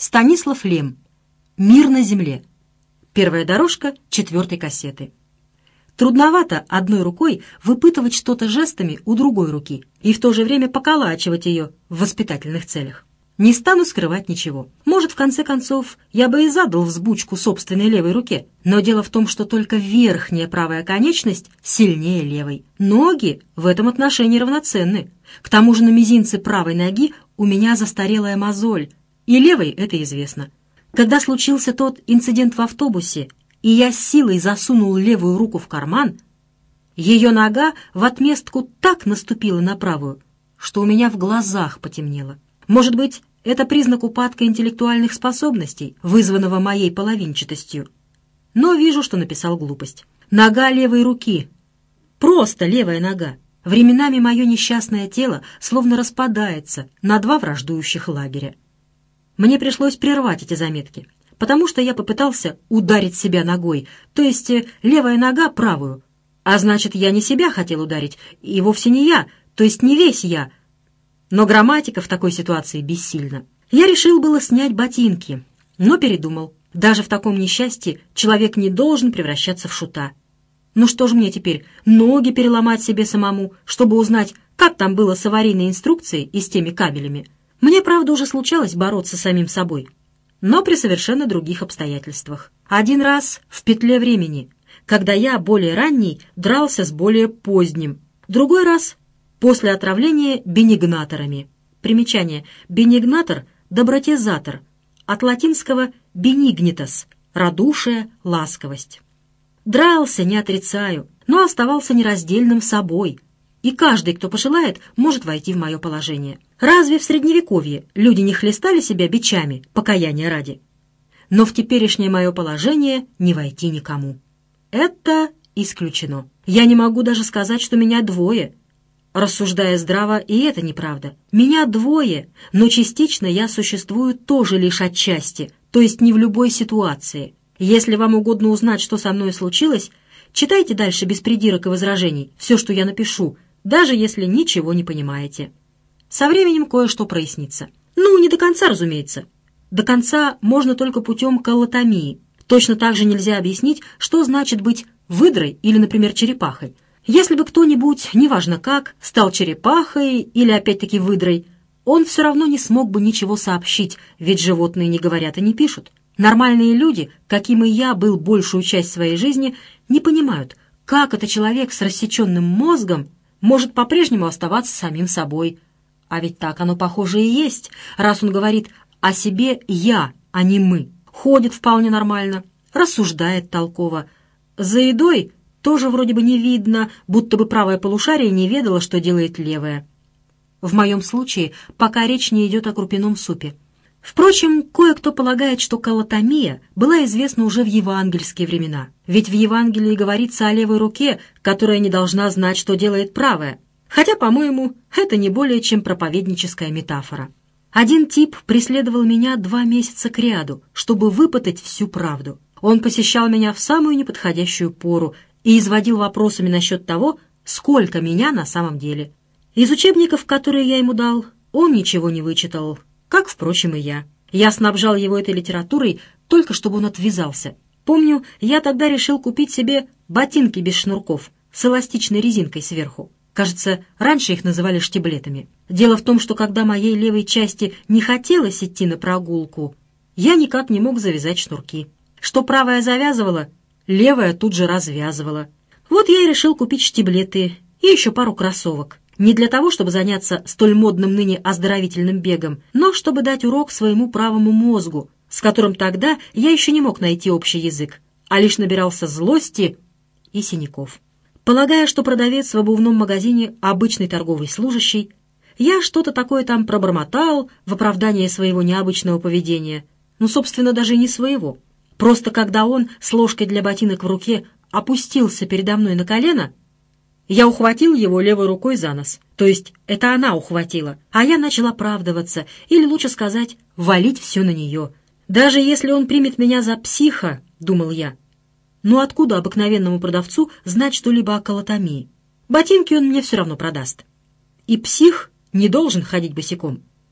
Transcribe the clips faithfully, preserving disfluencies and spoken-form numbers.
Станислав Лем. «Мир на земле». Первая дорожка четвертой кассеты. Трудновато одной рукой выпытывать что-то жестами у другой руки и в то же время поколачивать ее в воспитательных целях. Не стану скрывать ничего. Может, в конце концов, я бы и задал взбучку собственной левой руке, но дело в том, что только верхняя правая конечность сильнее левой. Ноги в этом отношении равноценны. К тому же на мизинце правой ноги у меня застарелая мозоль, и левой это известно. Когда случился тот инцидент в автобусе, и я с силой засунул левую руку в карман, ее нога в отместку так наступила на правую, что у меня в глазах потемнело. Может быть, это признак упадка интеллектуальных способностей, вызванного моей половинчатостью. Но вижу, что написал глупость. Нога левой руки. Просто левая нога. Временами мое несчастное тело словно распадается на два враждующих лагеря. Мне пришлось прервать эти заметки, потому что я попытался ударить себя ногой, то есть левая нога правую. А значит, я не себя хотел ударить, и вовсе не я, то есть не весь я. Но грамматика в такой ситуации бессильна. Я решил было снять ботинки, но передумал. Даже в таком несчастье человек не должен превращаться в шута. Ну что ж мне теперь, ноги переломать себе самому, чтобы узнать, как там было с аварийной инструкцией и с теми кабелями? Мне, правда, уже случалось бороться с самим собой, но при совершенно других обстоятельствах. Один раз в петле времени, когда я, более ранний, дрался с более поздним. Другой раз после отравления бенигнаторами. Примечание. Бенигнатор – добротизатор. От латинского «benignitas» – радушие, ласковость. Дрался, не отрицаю, но оставался нераздельным собой. И каждый, кто пожелает, может войти в мое положение. Разве в Средневековье люди не хлестали себя бичами, покаяния ради? Но в теперешнее мое положение не войти никому. Это исключено. Я не могу даже сказать, что меня двое. Рассуждая здраво, и это неправда. Меня двое, но частично я существую тоже лишь отчасти, то есть не в любой ситуации. Если вам угодно узнать, что со мной случилось, читайте дальше без придирок и возражений все, что я напишу, даже если ничего не понимаете. Со временем кое-что прояснится. Ну, не до конца, разумеется. До конца можно только путем коллотомии. Точно так же нельзя объяснить, что значит быть выдрой или, например, черепахой. Если бы кто-нибудь, неважно как, стал черепахой или опять-таки выдрой, он все равно не смог бы ничего сообщить, ведь животные не говорят и не пишут. Нормальные люди, каким и я был большую часть своей жизни, не понимают, как это человек с рассеченным мозгом может по-прежнему оставаться самим собой. А ведь так оно, похоже, и есть, раз он говорит о себе «я», а не «мы». Ходит вполне нормально, рассуждает толково. За едой тоже вроде бы не видно, будто бы правое полушарие не ведало, что делает левое. В моем случае пока речь не идет о крупяном супе. Впрочем, кое-кто полагает, что коллотомия была известна уже в евангельские времена. Ведь в Евангелии говорится о левой руке, которая не должна знать, что делает правая. Хотя, по-моему, это не более чем проповедническая метафора. Один тип преследовал меня два месяца кряду, чтобы выпытать всю правду. Он посещал меня в самую неподходящую пору и изводил вопросами насчет того, сколько меня на самом деле. Из учебников, которые я ему дал, он ничего не вычитал, как, впрочем, и я. Я снабжал его этой литературой только чтобы он отвязался. Помню, я тогда решил купить себе ботинки без шнурков с эластичной резинкой сверху. Кажется, раньше их называли штиблетами. Дело в том, что когда моей левой части не хотелось идти на прогулку, я никак не мог завязать шнурки. Что правая завязывала, левая тут же развязывала. Вот я и решил купить штиблеты и еще пару кроссовок. Не для того, чтобы заняться столь модным ныне оздоровительным бегом, но чтобы дать урок своему правому мозгу, с которым тогда я еще не мог найти общий язык, а лишь набирался злости и синяков. Полагая, что продавец в обувном магазине обычный торговый служащий, я что-то такое там пробормотал в оправдание своего необычного поведения. Ну, собственно, даже и не своего. Просто когда он с ложкой для ботинок в руке опустился передо мной на колено, я ухватил его левой рукой за нос. То есть это она ухватила, а я начал оправдываться, или лучше сказать, валить все на нее. Даже если он примет меня за психа, думал я, ну откуда обыкновенному продавцу знать что-либо о коллотомии? Ботинки он мне все равно продаст. И псих не должен ходить босиком.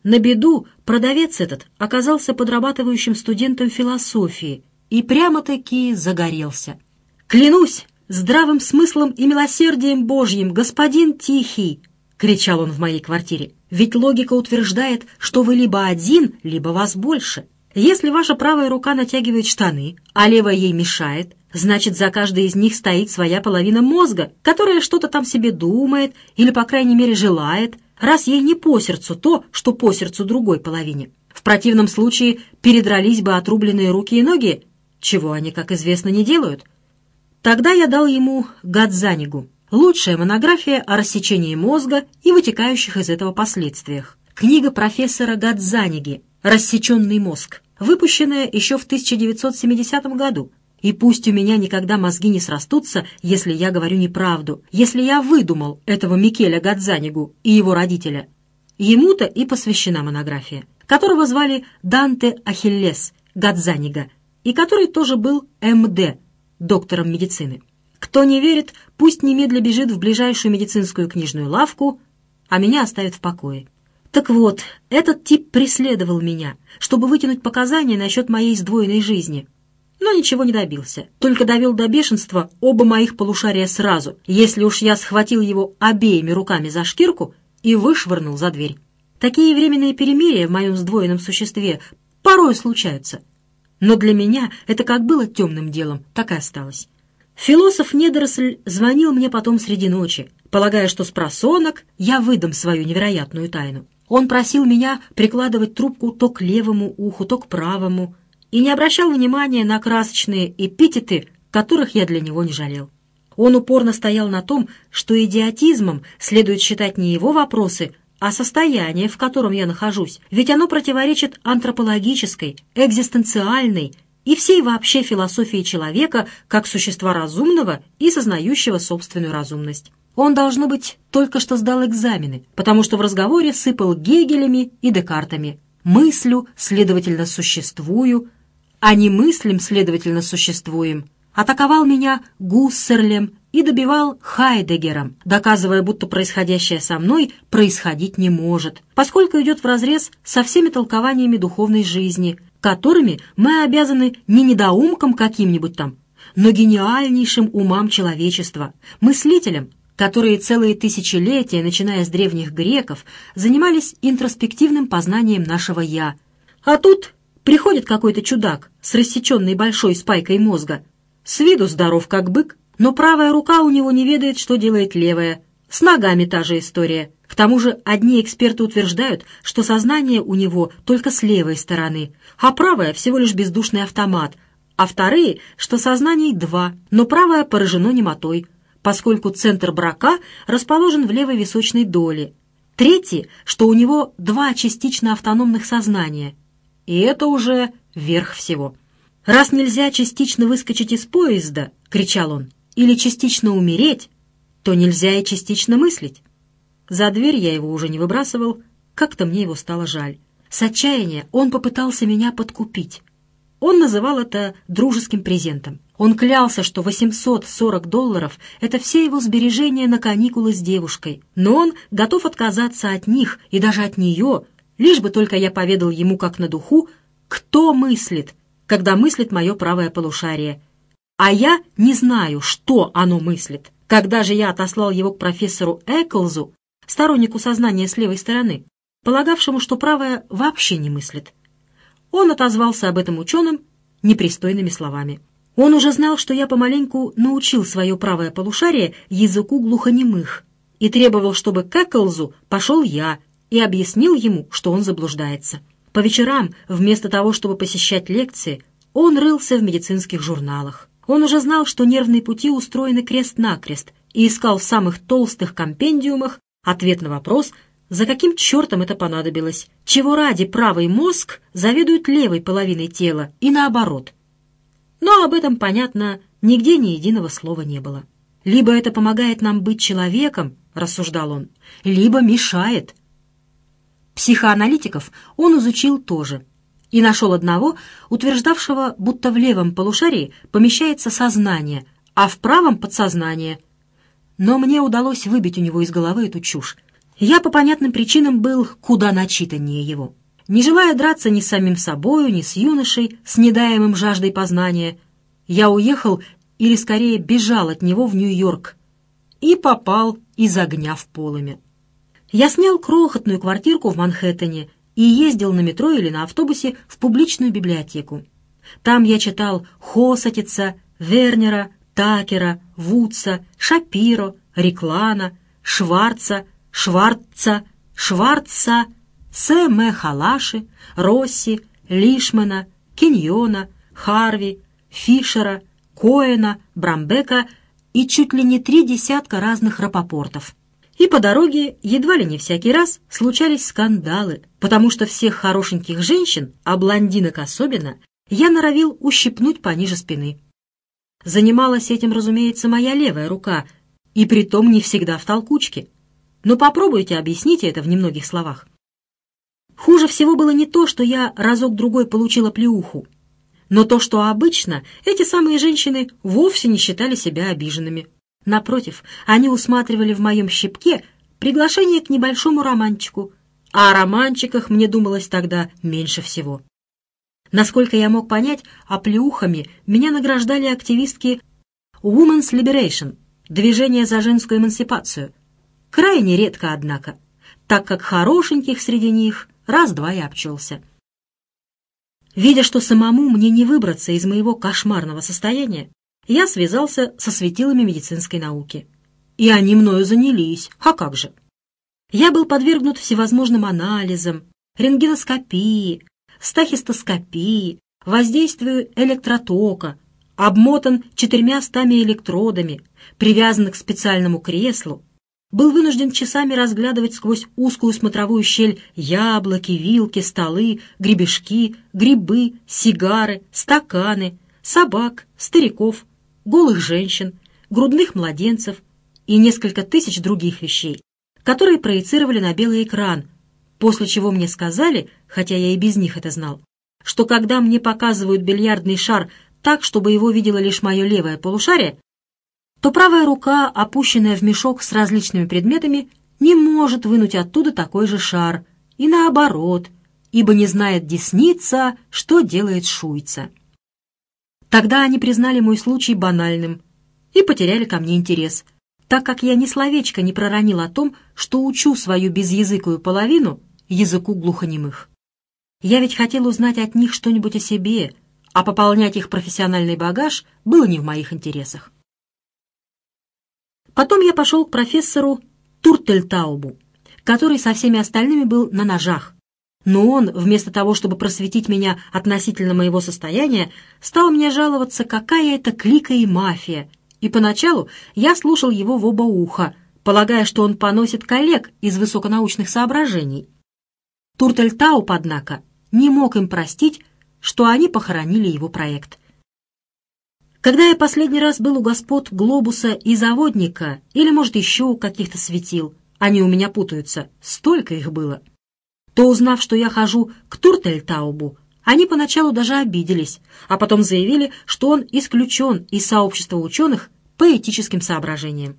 На беду продавец этот оказался подрабатывающим студентом философии и прямо-таки загорелся. «Клянусь здравым смыслом и милосердием Божьим, господин Тихий!» — кричал он в моей квартире. «Ведь логика утверждает, что вы либо один, либо вас больше. Если ваша правая рука натягивает штаны, а левая ей мешает, значит, за каждой из них стоит своя половина мозга, которая что-то там себе думает или, по крайней мере, желает, раз ей не по сердцу то, что по сердцу другой половине. В противном случае передрались бы отрубленные руки и ноги, чего они, как известно, не делают. Тогда я дал ему Гадзанигу, лучшая монография о рассечении мозга и вытекающих из этого последствиях. Книга профессора Гадзаниги «Рассеченный мозг», выпущенная еще в тысяча девятьсот семидесятом году. И пусть у меня никогда мозги не срастутся, если я говорю неправду, если я выдумал этого Микеля Гадзанигу и его родителя. Ему-то и посвящена монография, которого звали Данте Ахиллес Гадзанига, и который тоже был эм дэ, доктором медицины. Кто не верит, пусть немедля бежит в ближайшую медицинскую книжную лавку, а меня оставит в покое. Так вот, этот тип преследовал меня, чтобы вытянуть показания насчет моей сдвоенной жизни. Но ничего не добился, только довел до бешенства оба моих полушария сразу, если уж я схватил его обеими руками за шкирку и вышвырнул за дверь. Такие временные перемирия в моем сдвоенном существе порой случаются. Но для меня это как было темным делом, так и осталось. Философ-недоросль звонил мне потом среди ночи, полагая, что с просонок я выдам свою невероятную тайну. Он просил меня прикладывать трубку то к левому уху, то к правому, и не обращал внимания на красочные эпитеты, которых я для него не жалел. Он упорно стоял на том, что идиотизмом следует считать не его вопросы, а состояние, в котором я нахожусь, ведь оно противоречит антропологической, экзистенциальной и всей вообще философии человека как существа разумного и сознающего собственную разумность. Он, должно быть, только что сдал экзамены, потому что в разговоре сыпал Гегелями и Декартами. «Мыслю, следовательно, существую», а не мыслим, следовательно, существуем. Атаковал меня Гуссерлем и добивал Хайдеггером, доказывая, будто происходящее со мной происходить не может, поскольку идет вразрез со всеми толкованиями духовной жизни, которыми мы обязаны не недоумкам каким-нибудь там, но гениальнейшим умам человечества, мыслителям, которые целые тысячелетия, начиная с древних греков, занимались интроспективным познанием нашего «я». А тут приходит какой-то чудак с рассеченной большой спайкой мозга, с виду здоров как бык, но правая рука у него не ведает, что делает левая. С ногами та же история. К тому же одни эксперты утверждают, что сознание у него только с левой стороны, а правая всего лишь бездушный автомат, а вторые, что сознаний два, но правое поражено немотой, поскольку центр брака расположен в левой височной доле. Третьи, что у него два частично автономных сознания. И это уже верх всего. «Раз нельзя частично выскочить из поезда, — кричал он, — или частично умереть, то нельзя и частично мыслить». За дверь я его уже не выбрасывал, как-то мне его стало жаль. С отчаяния он попытался меня подкупить. Он называл это дружеским презентом. Он клялся, что восемьсот сорок долларов — это все его сбережения на каникулы с девушкой, но он готов отказаться от них и даже от нее, лишь бы только я поведал ему как на духу, кто мыслит, когда мыслит мое правое полушарие. А я не знаю, что оно мыслит. Когда же я отослал его к профессору Эклзу, стороннику сознания с левой стороны, полагавшему, что правое вообще не мыслит, он отозвался об этом ученым непристойными словами. Он уже знал, что я помаленьку научил свое правое полушарие языку глухонемых и требовал, чтобы к Эклзу пошел я и объяснил ему, что он заблуждается. По вечерам, вместо того, чтобы посещать лекции, он рылся в медицинских журналах. Он уже знал, что нервные пути устроены крест-накрест, и искал в самых толстых компендиумах ответ на вопрос, за каким чертом это понадобилось, чего ради правый мозг заведует левой половиной тела и наоборот. Но об этом, понятно, нигде ни единого слова не было. «Либо это помогает нам быть человеком, — рассуждал он, — либо мешает». Психоаналитиков он изучил тоже и нашел одного, утверждавшего, будто в левом полушарии помещается сознание, а в правом — подсознание. Но мне удалось выбить у него из головы эту чушь. Я по понятным причинам был куда начитаннее его. Не желая драться ни с самим собою, ни с юношей, с недаемым жаждой познания, я уехал, или скорее бежал от него в Нью-Йорк, и попал из огня в полымя. Я снял крохотную квартирку в Манхэттене и ездил на метро или на автобусе в публичную библиотеку. Там я читал Хосатица, Вернера, Такера, Вудса, Шапиро, Реклана, Шварца, Шварца, Шварца, С.М. Халаши, Росси, Лишмана, Киньона, Харви, Фишера, Коэна, Брамбека и чуть ли не три десятка разных рапопортов. И по дороге едва ли не всякий раз случались скандалы, потому что всех хорошеньких женщин, а блондинок особенно, я норовил ущипнуть пониже спины. Занималась этим, разумеется, моя левая рука, и притом не всегда в толкучке. Но попробуйте объяснить это в немногих словах. Хуже всего было не то, что я разок-другой получила плеуху, но то, что обычно эти самые женщины вовсе не считали себя обиженными. Напротив, они усматривали в моем щипке приглашение к небольшому романчику, а о романчиках мне думалось тогда меньше всего. Насколько я мог понять, оплеухами меня награждали активистки Women's Liberation, движение за женскую эмансипацию. Крайне редко, однако, так как хорошеньких среди них раз-два и обчелся. Видя, что самому мне не выбраться из моего кошмарного состояния, я связался со светилами медицинской науки. И они мною занялись, а как же? Я был подвергнут всевозможным анализам, рентгеноскопии, стахистоскопии, воздействию электротока, обмотан четырьмястами электродами, привязан к специальному креслу, был вынужден часами разглядывать сквозь узкую смотровую щель яблоки, вилки, столы, гребешки, грибы, сигары, стаканы, собак, стариков, голых женщин, грудных младенцев и несколько тысяч других вещей, которые проецировали на белый экран, после чего мне сказали, хотя я и без них это знал, что когда мне показывают бильярдный шар так, чтобы его видело лишь мое левое полушарие, то правая рука, опущенная в мешок с различными предметами, не может вынуть оттуда такой же шар, и наоборот, ибо не знает десница, что делает шуйца. Тогда они признали мой случай банальным и потеряли ко мне интерес, так как я ни словечко не проронил о том, что учу свою безязыкую половину языку глухонемых. Я ведь хотел узнать от них что-нибудь о себе, а пополнять их профессиональный багаж было не в моих интересах. Потом я пошел к профессору Туртельтаубу, который со всеми остальными был на ножах. Но он, вместо того, чтобы просветить меня относительно моего состояния, стал мне жаловаться, какая это клика и мафия, и поначалу я слушал его в оба уха, полагая, что он поносит коллег из высоконаучных соображений. Туртельтауб, однако, не мог им простить, что они похоронили его проект. Когда я последний раз был у господ Глобуса и Заводника, или, может, еще у каких-то светил, они у меня путаются, столько их было, то, узнав, что я хожу к Туртельтаубу, они поначалу даже обиделись, а потом заявили, что он исключен из сообщества ученых по этическим соображениям.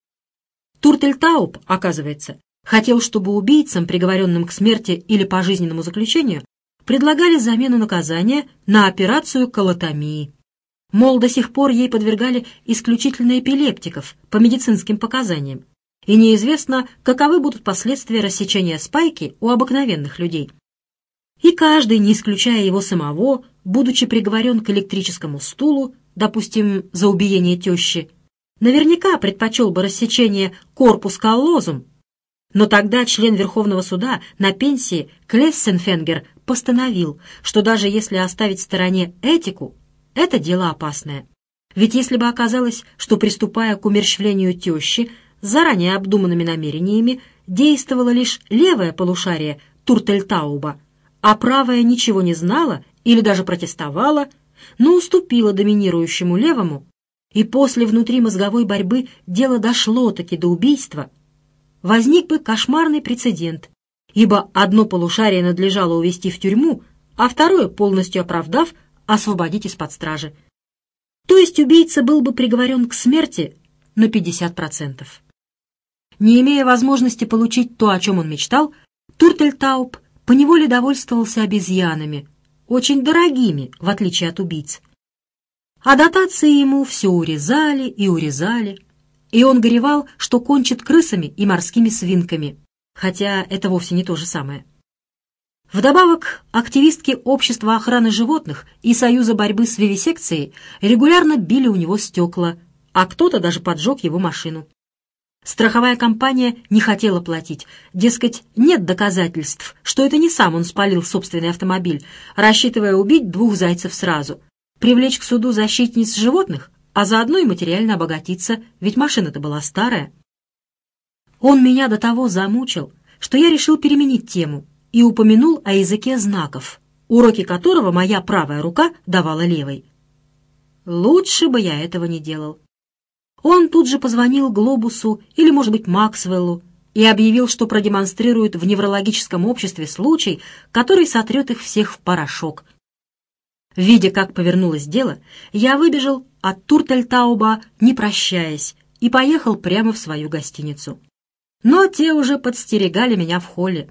Туртельтауб, оказывается, хотел, чтобы убийцам, приговоренным к смерти или пожизненному заключению, предлагали замену наказания на операцию колотомии. Мол, до сих пор ей подвергали исключительно эпилептиков по медицинским показаниям, и неизвестно, каковы будут последствия рассечения спайки у обыкновенных людей. И каждый, не исключая его самого, будучи приговорен к электрическому стулу, допустим, за убиение тещи, наверняка предпочел бы рассечение корпус каллозум. Но тогда член Верховного суда на пенсии Клессенфенгер постановил, что даже если оставить в стороне этику, это дело опасное. Ведь если бы оказалось, что, приступая к умерщвлению тещи, с заранее обдуманными намерениями действовало лишь левое полушарие Туртельтауба, а правое ничего не знало или даже протестовало, но уступило доминирующему левому, и после внутримозговой борьбы дело дошло-таки до убийства, возник бы кошмарный прецедент, ибо одно полушарие надлежало увести в тюрьму, а второе, полностью оправдав, освободить из-под стражи. То есть убийца был бы приговорен к смерти на пятьдесят процентов. Не имея возможности получить то, о чем он мечтал, Туртельтауп поневоле довольствовался обезьянами, очень дорогими, в отличие от убийц. А дотации ему все урезали и урезали, и он горевал, что кончит крысами и морскими свинками, хотя это вовсе не то же самое. Вдобавок, активистки Общества охраны животных и Союза борьбы с вивисекцией регулярно били у него стекла, а кто-то даже поджег его машину. Страховая компания не хотела платить, дескать, нет доказательств, что это не сам он спалил собственный автомобиль, рассчитывая убить двух зайцев сразу, привлечь к суду защитниц животных, а заодно и материально обогатиться, ведь машина-то была старая. Он меня до того замучил, что я решил переменить тему и упомянул о языке знаков, уроки которого моя правая рука давала левой. Лучше бы я этого не делал. Он тут же позвонил Глобусу или, может быть, Максвеллу и объявил, что продемонстрирует в неврологическом обществе случай, который сотрет их всех в порошок. Видя, как повернулось дело, я выбежал от Туртельтауба, не прощаясь, и поехал прямо в свою гостиницу. Но те уже подстерегали меня в холле.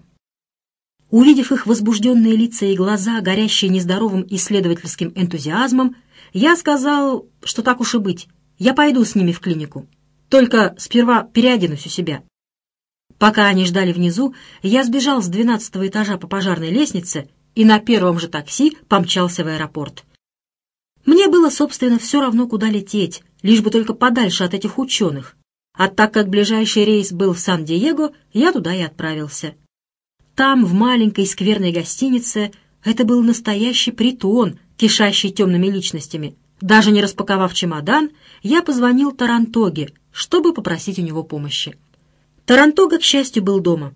Увидев их возбужденные лица и глаза, горящие нездоровым исследовательским энтузиазмом, я сказал, что так уж и быть, я пойду с ними в клинику. Только сперва переоденусь у себя. Пока они ждали внизу, я сбежал с двенадцатого этажа по пожарной лестнице и на первом же такси помчался в аэропорт. Мне было, собственно, все равно, куда лететь, лишь бы только подальше от этих ученых. А так как ближайший рейс был в Сан-Диего, я туда и отправился. Там, в маленькой скверной гостинице, это был настоящий притон, кишащий темными личностями. Даже не распаковав чемодан, я позвонил Тарантоге, чтобы попросить у него помощи. Тарантога, к счастью, был дома.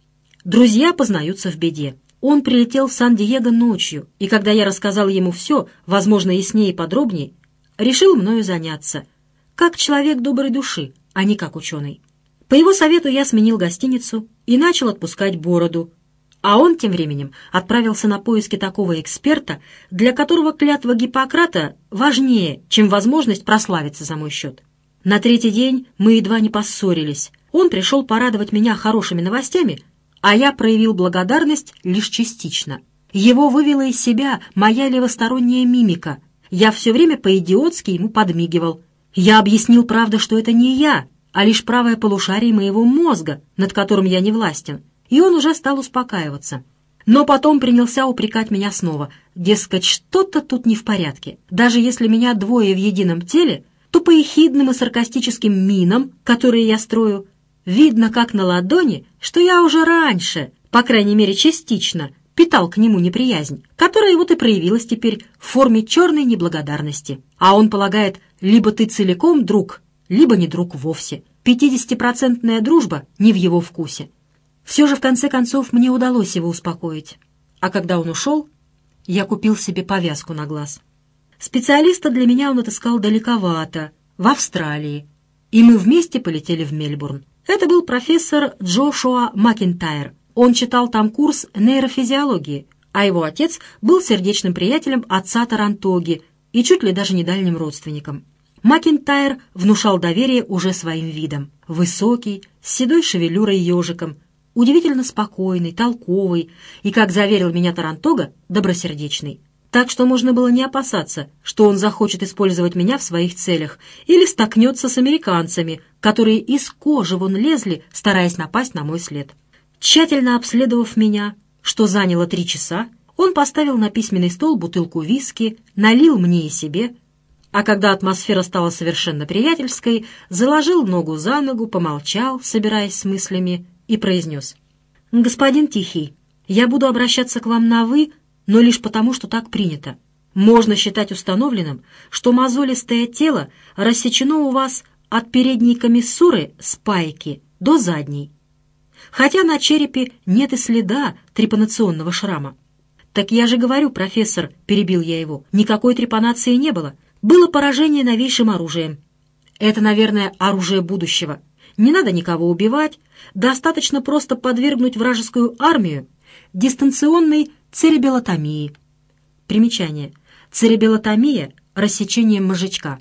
Друзья познаются в беде. Он прилетел в Сан-Диего ночью, и когда я рассказал ему все, возможно, яснее и подробнее, решил мною заняться, как человек доброй души, а не как ученый. По его совету я сменил гостиницу и начал отпускать бороду, а он тем временем отправился на поиски такого эксперта, для которого клятва Гиппократа важнее, чем возможность прославиться за мой счет. На третий день мы едва не поссорились. Он пришел порадовать меня хорошими новостями, а я проявил благодарность лишь частично. Его вывела из себя моя левосторонняя мимика. Я все время по-идиотски ему подмигивал. Я объяснил, правда, что это не я, а лишь правое полушарие моего мозга, над которым я не властен. И он уже стал успокаиваться. Но потом принялся упрекать меня снова. Дескать, что-то тут не в порядке. Даже если меня двое в едином теле, то по ехидным и саркастическим минам, которые я строю, видно как на ладони, что я уже раньше, по крайней мере частично, питал к нему неприязнь, которая вот и проявилась теперь в форме черной неблагодарности. А он полагает, либо ты целиком друг, либо не друг вовсе. Пятидесятипроцентная дружба не в его вкусе. Все же, в конце концов, мне удалось его успокоить. А когда он ушел, я купил себе повязку на глаз. Специалиста для меня он отыскал далековато, в Австралии, и мы вместе полетели в Мельбурн. Это был профессор Джошуа Макинтайр. Он читал там курс нейрофизиологии, а его отец был сердечным приятелем отца Тарантоги и чуть ли даже не дальним родственником. Макинтайр внушал доверие уже своим видом. Высокий, с седой шевелюрой ежиком, удивительно спокойный, толковый и, как заверил меня Тарантога, добросердечный. Так что можно было не опасаться, что он захочет использовать меня в своих целях или столкнется с американцами, которые из кожи вон лезли, стараясь напасть на мой след. Тщательно обследовав меня, что заняло три часа, он поставил на письменный стол бутылку виски, налил мне и себе, а когда атмосфера стала совершенно приятельской, заложил ногу за ногу, помолчал, собираясь с мыслями, и произнес: «Господин Тихий, я буду обращаться к вам на «вы», но лишь потому, что так принято. Можно считать установленным, что мозолистое тело рассечено у вас от передней комиссуры спайки до задней, хотя на черепе нет и следа трепанационного шрама». «Так я же говорю, профессор», — перебил я его, — «никакой трепанации не было. Было поражение новейшим оружием. Это, наверное, оружие будущего. Не надо никого убивать, достаточно просто подвергнуть вражескую армию дистанционной церебелотомии». Примечание. Церебелотомия – рассечение мозжечка.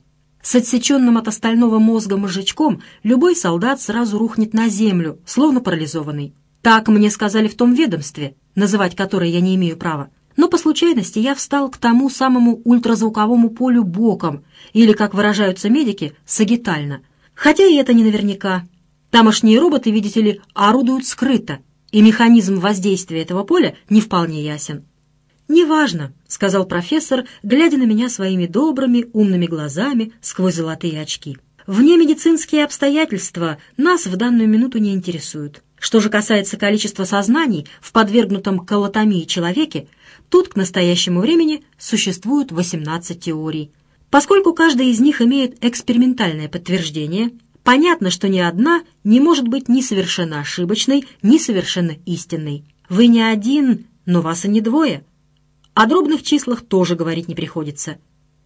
С отсеченным от остального мозга мозжечком любой солдат сразу рухнет на землю, словно парализованный. Так мне сказали в том ведомстве, называть которое я не имею права. Но по случайности я встал к тому самому ультразвуковому полю боком, или, как выражаются медики, сагитально. Хотя и это не наверняка. Тамошние роботы, видите ли, орудуют скрыто, и механизм воздействия этого поля не вполне ясен. «Неважно», — сказал профессор, глядя на меня своими добрыми, умными глазами сквозь золотые очки. «Внемедицинские обстоятельства нас в данную минуту не интересуют. Что же касается количества сознаний в подвергнутом колотомии человеке, тут к настоящему времени существует восемнадцать теорий. Поскольку каждая из них имеет экспериментальное подтверждение, понятно, что ни одна не может быть ни совершенно ошибочной, ни совершенно истинной. Вы не один, но вас и не двое. О дробных числах тоже говорить не приходится».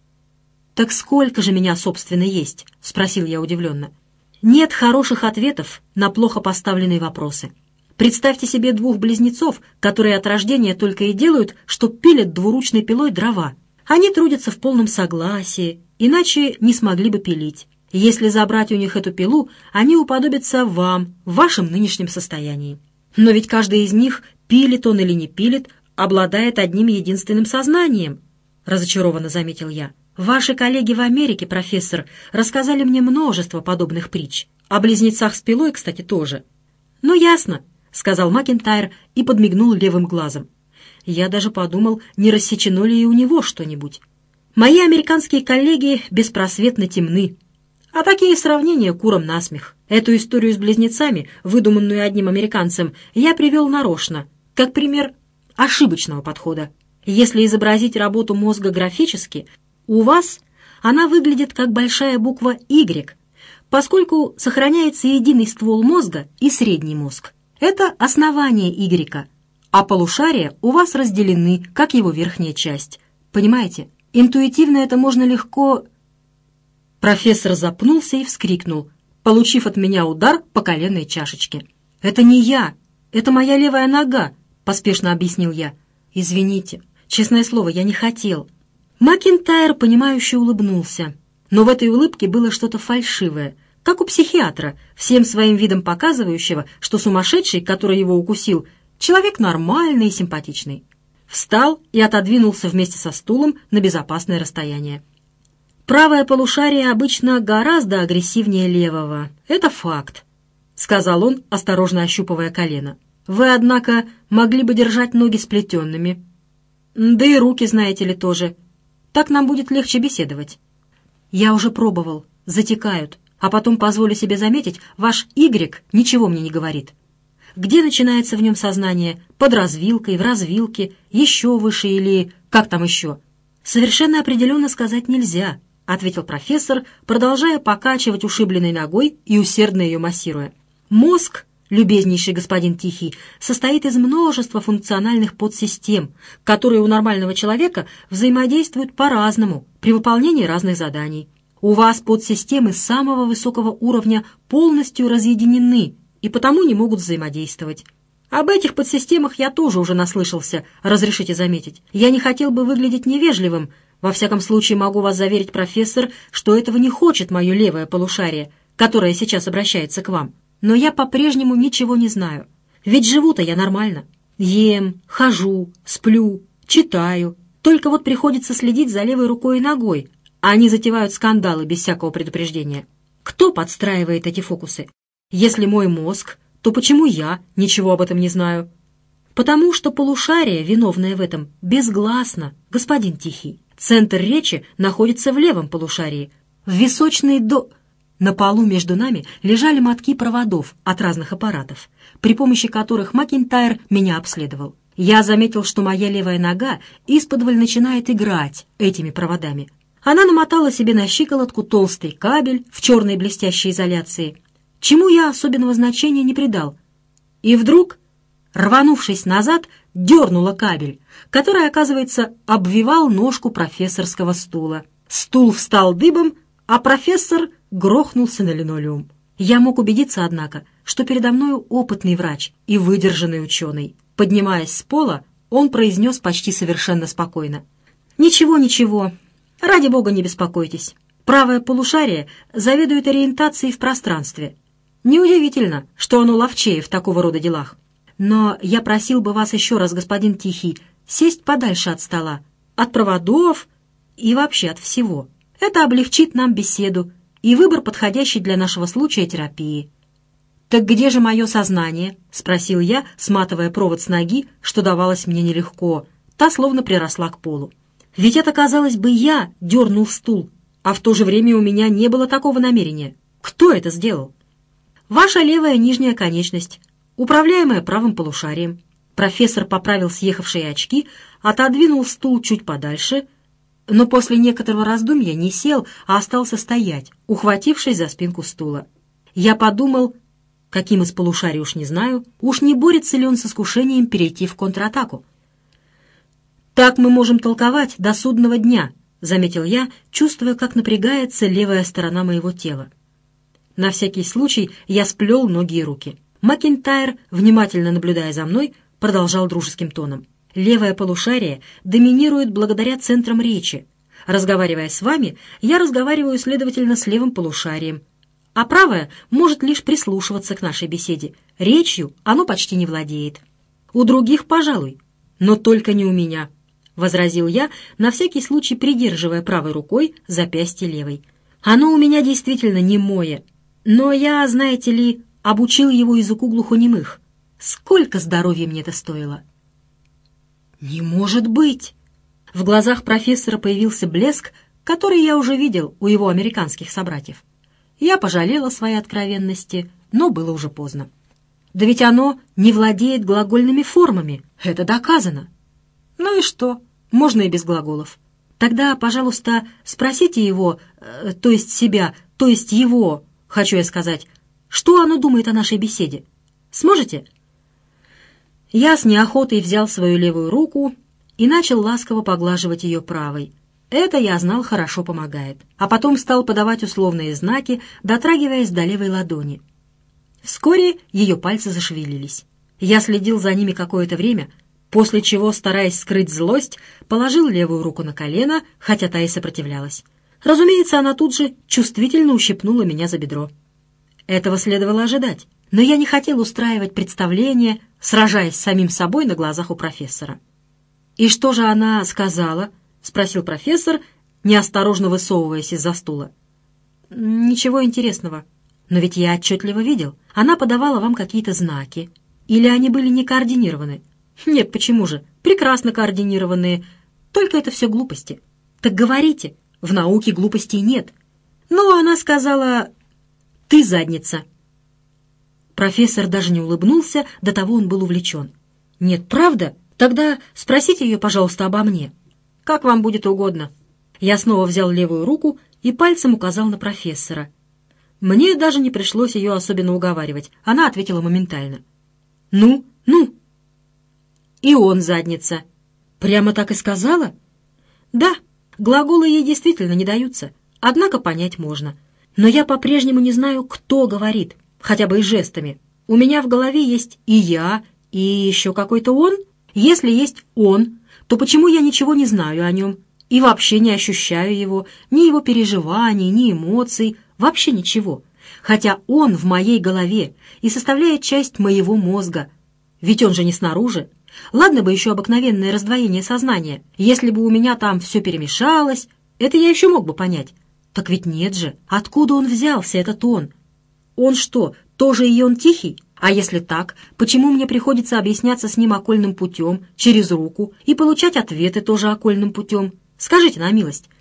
«Так сколько же меня, собственно, есть?» — спросил я удивленно. «Нет хороших ответов на плохо поставленные вопросы. Представьте себе двух близнецов, которые от рождения только и делают, что пилят двуручной пилой дрова. Они трудятся в полном согласии, иначе не смогли бы пилить. Если забрать у них эту пилу, они уподобятся вам в вашем нынешнем состоянии. Но ведь каждый из них, пилит он или не пилит, обладает одним единственным сознанием», — разочарованно заметил я. «Ваши коллеги в Америке, профессор, рассказали мне множество подобных притч. О близнецах с пилой, кстати, тоже». «Ну, ясно», — сказал Макентайр и подмигнул левым глазом. Я даже подумал, не рассечено ли и у него что-нибудь. Мои американские коллеги беспросветно темны. А такие сравнения курам насмех. Эту историю с близнецами, выдуманную одним американцем, я привел нарочно, как пример ошибочного подхода. Если изобразить работу мозга графически, у вас она выглядит как большая буква «Y», поскольку сохраняется единый ствол мозга и средний мозг. Это основание Y, а полушария у вас разделены, как его верхняя часть. Понимаете? Интуитивно это можно легко... Профессор запнулся и вскрикнул, получив от меня удар по коленной чашечке. «Это не я, это моя левая нога», — поспешно объяснил я. «Извините, честное слово, я не хотел». Макентайр, понимающе улыбнулся, но в этой улыбке было что-то фальшивое, как у психиатра, всем своим видом показывающего, что сумасшедший, который его укусил, человек нормальный и симпатичный. Встал и отодвинулся вместе со стулом на безопасное расстояние. «Правое полушарие обычно гораздо агрессивнее левого. Это факт», — сказал он, осторожно ощупывая колено. «Вы, однако, могли бы держать ноги сплетенными. Да и руки, знаете ли, тоже. Так нам будет легче беседовать». «Я уже пробовал. Затекают. А потом, позволю себе заметить, ваш Y ничего мне не говорит. Где начинается в нем сознание? Под развилкой, в развилке, еще выше или... как там еще?» «Совершенно определенно сказать нельзя», — ответил профессор, продолжая покачивать ушибленной ногой и усердно ее массируя. «Мозг, любезнейший господин Тихий, состоит из множества функциональных подсистем, которые у нормального человека взаимодействуют по-разному при выполнении разных заданий. У вас подсистемы самого высокого уровня полностью разъединены и потому не могут взаимодействовать. Об этих подсистемах я тоже уже наслышался, разрешите заметить. Я не хотел бы выглядеть невежливым. Во всяком случае, могу вас заверить, профессор, что этого не хочет мое левое полушарие, которое сейчас обращается к вам. Но я по-прежнему ничего не знаю. Ведь живу-то я нормально. Ем, хожу, сплю, читаю. Только вот приходится следить за левой рукой и ногой, а они затевают скандалы без всякого предупреждения. Кто подстраивает эти фокусы? Если мой мозг, то почему я ничего об этом не знаю? Потому что полушарие, виновное в этом, безгласно, господин Тихий. Центр речи находится в левом полушарии, в височной до... На полу между нами лежали мотки проводов от разных аппаратов, при помощи которых Макентайр меня обследовал. Я заметил, что моя левая нога исподволь начинает играть этими проводами. Она намотала себе на щиколотку толстый кабель в черной блестящей изоляции, чему я особенного значения не придал. И вдруг, рванувшись назад, дернула кабель, который, оказывается, обвивал ножку профессорского стула. Стул встал дыбом, а профессор грохнулся на линолеум. Я мог убедиться, однако, что передо мною опытный врач и выдержанный ученый. Поднимаясь с пола, он произнес почти совершенно спокойно: «Ничего, ничего. Ради бога, не беспокойтесь. Правое полушарие заведует ориентацией в пространстве. Неудивительно, что оно ловчее в такого рода делах. Но я просил бы вас еще раз, господин Тихий, сесть подальше от стола, от проводов и вообще от всего. Это облегчит нам беседу и выбор подходящей для нашего случая терапии. «Так где же мое сознание?» — спросил я, сматывая провод с ноги, что давалось мне нелегко. Та словно приросла к полу. Ведь это, казалось бы, я дернул стул, а в то же время у меня не было такого намерения. Кто это сделал? Ваша левая нижняя конечность, управляемая правым полушарием. Профессор поправил съехавшие очки, отодвинул стул чуть подальше, но после некоторого раздумья не сел, а остался стоять, ухватившись за спинку стула. Я подумал, каким из полушарий уж не знаю, уж не борется ли он с искушением перейти в контратаку. «Так мы можем толковать до судного дня», — заметил я, чувствуя, как напрягается левая сторона моего тела. На всякий случай я сплел ноги и руки. Макинтайр, внимательно наблюдая за мной, продолжал дружеским тоном. «Левое полушарие доминирует благодаря центрам речи. Разговаривая с вами, я разговариваю, следовательно, с левым полушарием, а правое может лишь прислушиваться к нашей беседе. Речью оно почти не владеет. У других, пожалуй, но только не у меня», — возразил я, на всякий случай придерживая правой рукой запястье левой. «Оно у меня действительно немое, но я, знаете ли, обучил его языку глухонемых. Сколько здоровья мне это стоило!» «Не может быть!» В глазах профессора появился блеск, который я уже видел у его американских собратьев. Я пожалела своей откровенности, но было уже поздно. «Да ведь оно не владеет глагольными формами, это доказано». «Ну и что? Можно и без глаголов. Тогда, пожалуйста, спросите его, э, то есть себя, то есть его, хочу я сказать, что оно думает о нашей беседе. Сможете?» Я с неохотой взял свою левую руку и начал ласково поглаживать ее правой. Это, я знал, хорошо помогает. А потом стал подавать условные знаки, дотрагиваясь до левой ладони. Вскоре ее пальцы зашевелились. Я следил за ними какое-то время, после чего, стараясь скрыть злость, положил левую руку на колено, хотя та и сопротивлялась. Разумеется, она тут же чувствительно ущипнула меня за бедро. Этого следовало ожидать, но я не хотел устраивать представление, сражаясь с самим собой на глазах у профессора. «И что же она сказала?» — спросил профессор, неосторожно высовываясь из-за стула. «Ничего интересного. Но ведь я отчетливо видел. Она подавала вам какие-то знаки. Или они были не координированы?» «Нет, почему же? Прекрасно координированные. Только это все глупости». «Так говорите, в науке глупостей нет». «Ну, она сказала: ты задница». Профессор даже не улыбнулся, до того он был увлечен. «Нет, правда? Тогда спросите ее, пожалуйста, обо мне». «Как вам будет угодно». Я снова взял левую руку и пальцем указал на профессора. Мне даже не пришлось ее особенно уговаривать. Она ответила моментально. «Ну, ну». «И он задница». «Прямо так и сказала?» «Да, глаголы ей действительно не даются, однако понять можно. Но я по-прежнему не знаю, кто говорит, хотя бы и жестами. У меня в голове есть и я, и еще какой-то он. Если есть он, то почему я ничего не знаю о нем и вообще не ощущаю его, ни его переживаний, ни эмоций, вообще ничего, хотя он в моей голове и составляет часть моего мозга, ведь он же не снаружи. Ладно бы еще обыкновенное раздвоение сознания, если бы у меня там все перемешалось, это я еще мог бы понять. Так ведь нет же, откуда он взялся, этот он? Он что, тоже и он Тихий? А если так, почему мне приходится объясняться с ним окольным путем, через руку, и получать ответы тоже окольным путем? Скажите на милость.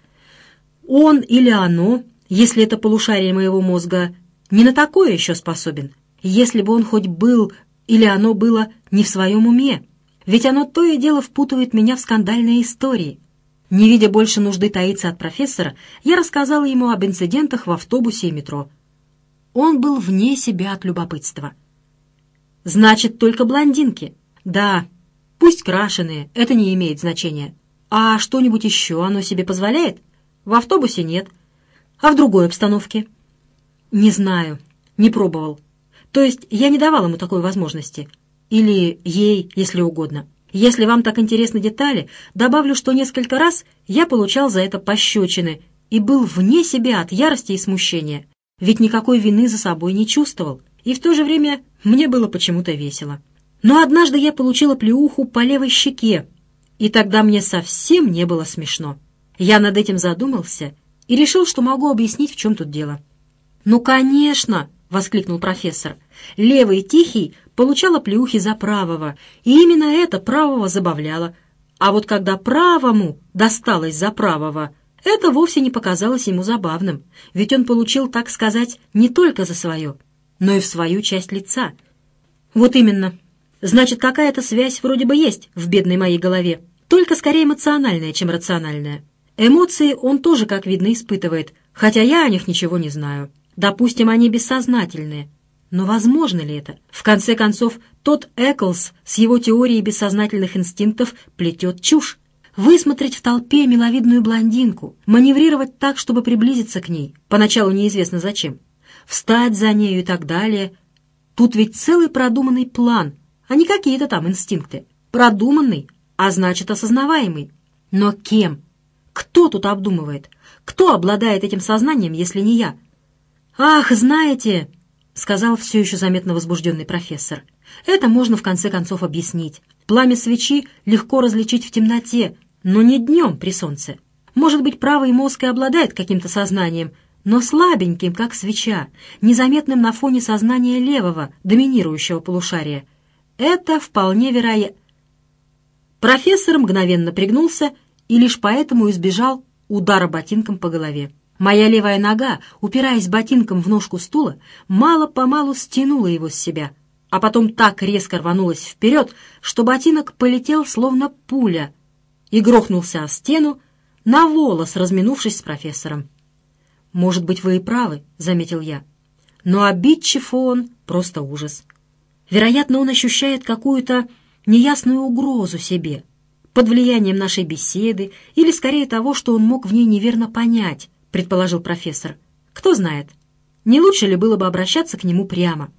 Он или оно, если это полушарие моего мозга, не на такое еще способен, если бы он хоть был или оно было не в своем уме, ведь оно то и дело впутывает меня в скандальные истории. Не видя больше нужды таиться от профессора, я рассказала ему об инцидентах в автобусе и метро. Он был вне себя от любопытства. «Значит, только блондинки?» «Да, пусть крашеные, это не имеет значения. А что-нибудь еще оно себе позволяет?» «В автобусе нет. А в другой обстановке?» «Не знаю, не пробовал. То есть я не давал ему такой возможности. Или ей, если угодно. Если вам так интересны детали, добавлю, что несколько раз я получал за это пощечины и был вне себя от ярости и смущения, ведь никакой вины за собой не чувствовал, и в то же время мне было почему-то весело. Но однажды я получила плеуху по левой щеке, и тогда мне совсем не было смешно. Я над этим задумался и решил, что могу объяснить, в чем тут дело. «Ну, конечно!» — воскликнул профессор. «Левый Тихий получал оплеухи за правого, и именно это правого забавляло. А вот когда правому досталось за правого, это вовсе не показалось ему забавным, ведь он получил, так сказать, не только за свое, но и в свою часть лица». «Вот именно. Значит, какая-то связь вроде бы есть в бедной моей голове, только скорее эмоциональная, чем рациональная. Эмоции он тоже, как видно, испытывает, хотя я о них ничего не знаю. Допустим, они бессознательные. Но возможно ли это? В конце концов, тот Эклс с его теорией бессознательных инстинктов плетет чушь. Высмотреть в толпе миловидную блондинку, маневрировать так, чтобы приблизиться к ней, поначалу неизвестно зачем, встать за нею и так далее. Тут ведь целый продуманный план, а не какие-то там инстинкты. Продуманный, а значит осознаваемый. Но кем? Кто тут обдумывает? Кто обладает этим сознанием, если не я? «Ах, знаете», — сказал все еще заметно возбужденный профессор, «это можно в конце концов объяснить. Пламя свечи легко различить в темноте, но не днем при солнце. Может быть, правый мозг и обладает каким-то сознанием, но слабеньким, как свеча, незаметным на фоне сознания левого, доминирующего полушария. Это вполне вероятно». Профессор мгновенно пригнулся и лишь поэтому избежал удара ботинком по голове. Моя левая нога, упираясь ботинком в ножку стула, мало-помалу стянула его с себя, а потом так резко рванулась вперед, что ботинок полетел словно пуля и грохнулся о стену, на волос разминувшись с профессором. «Может быть, вы и правы», — заметил я. «Но обидчив он просто ужас. Вероятно, он ощущает какую-то неясную угрозу себе, под влиянием нашей беседы или, скорее, того, что он мог в ней неверно понять», — предположил профессор. «Кто знает, не лучше ли было бы обращаться к нему прямо?»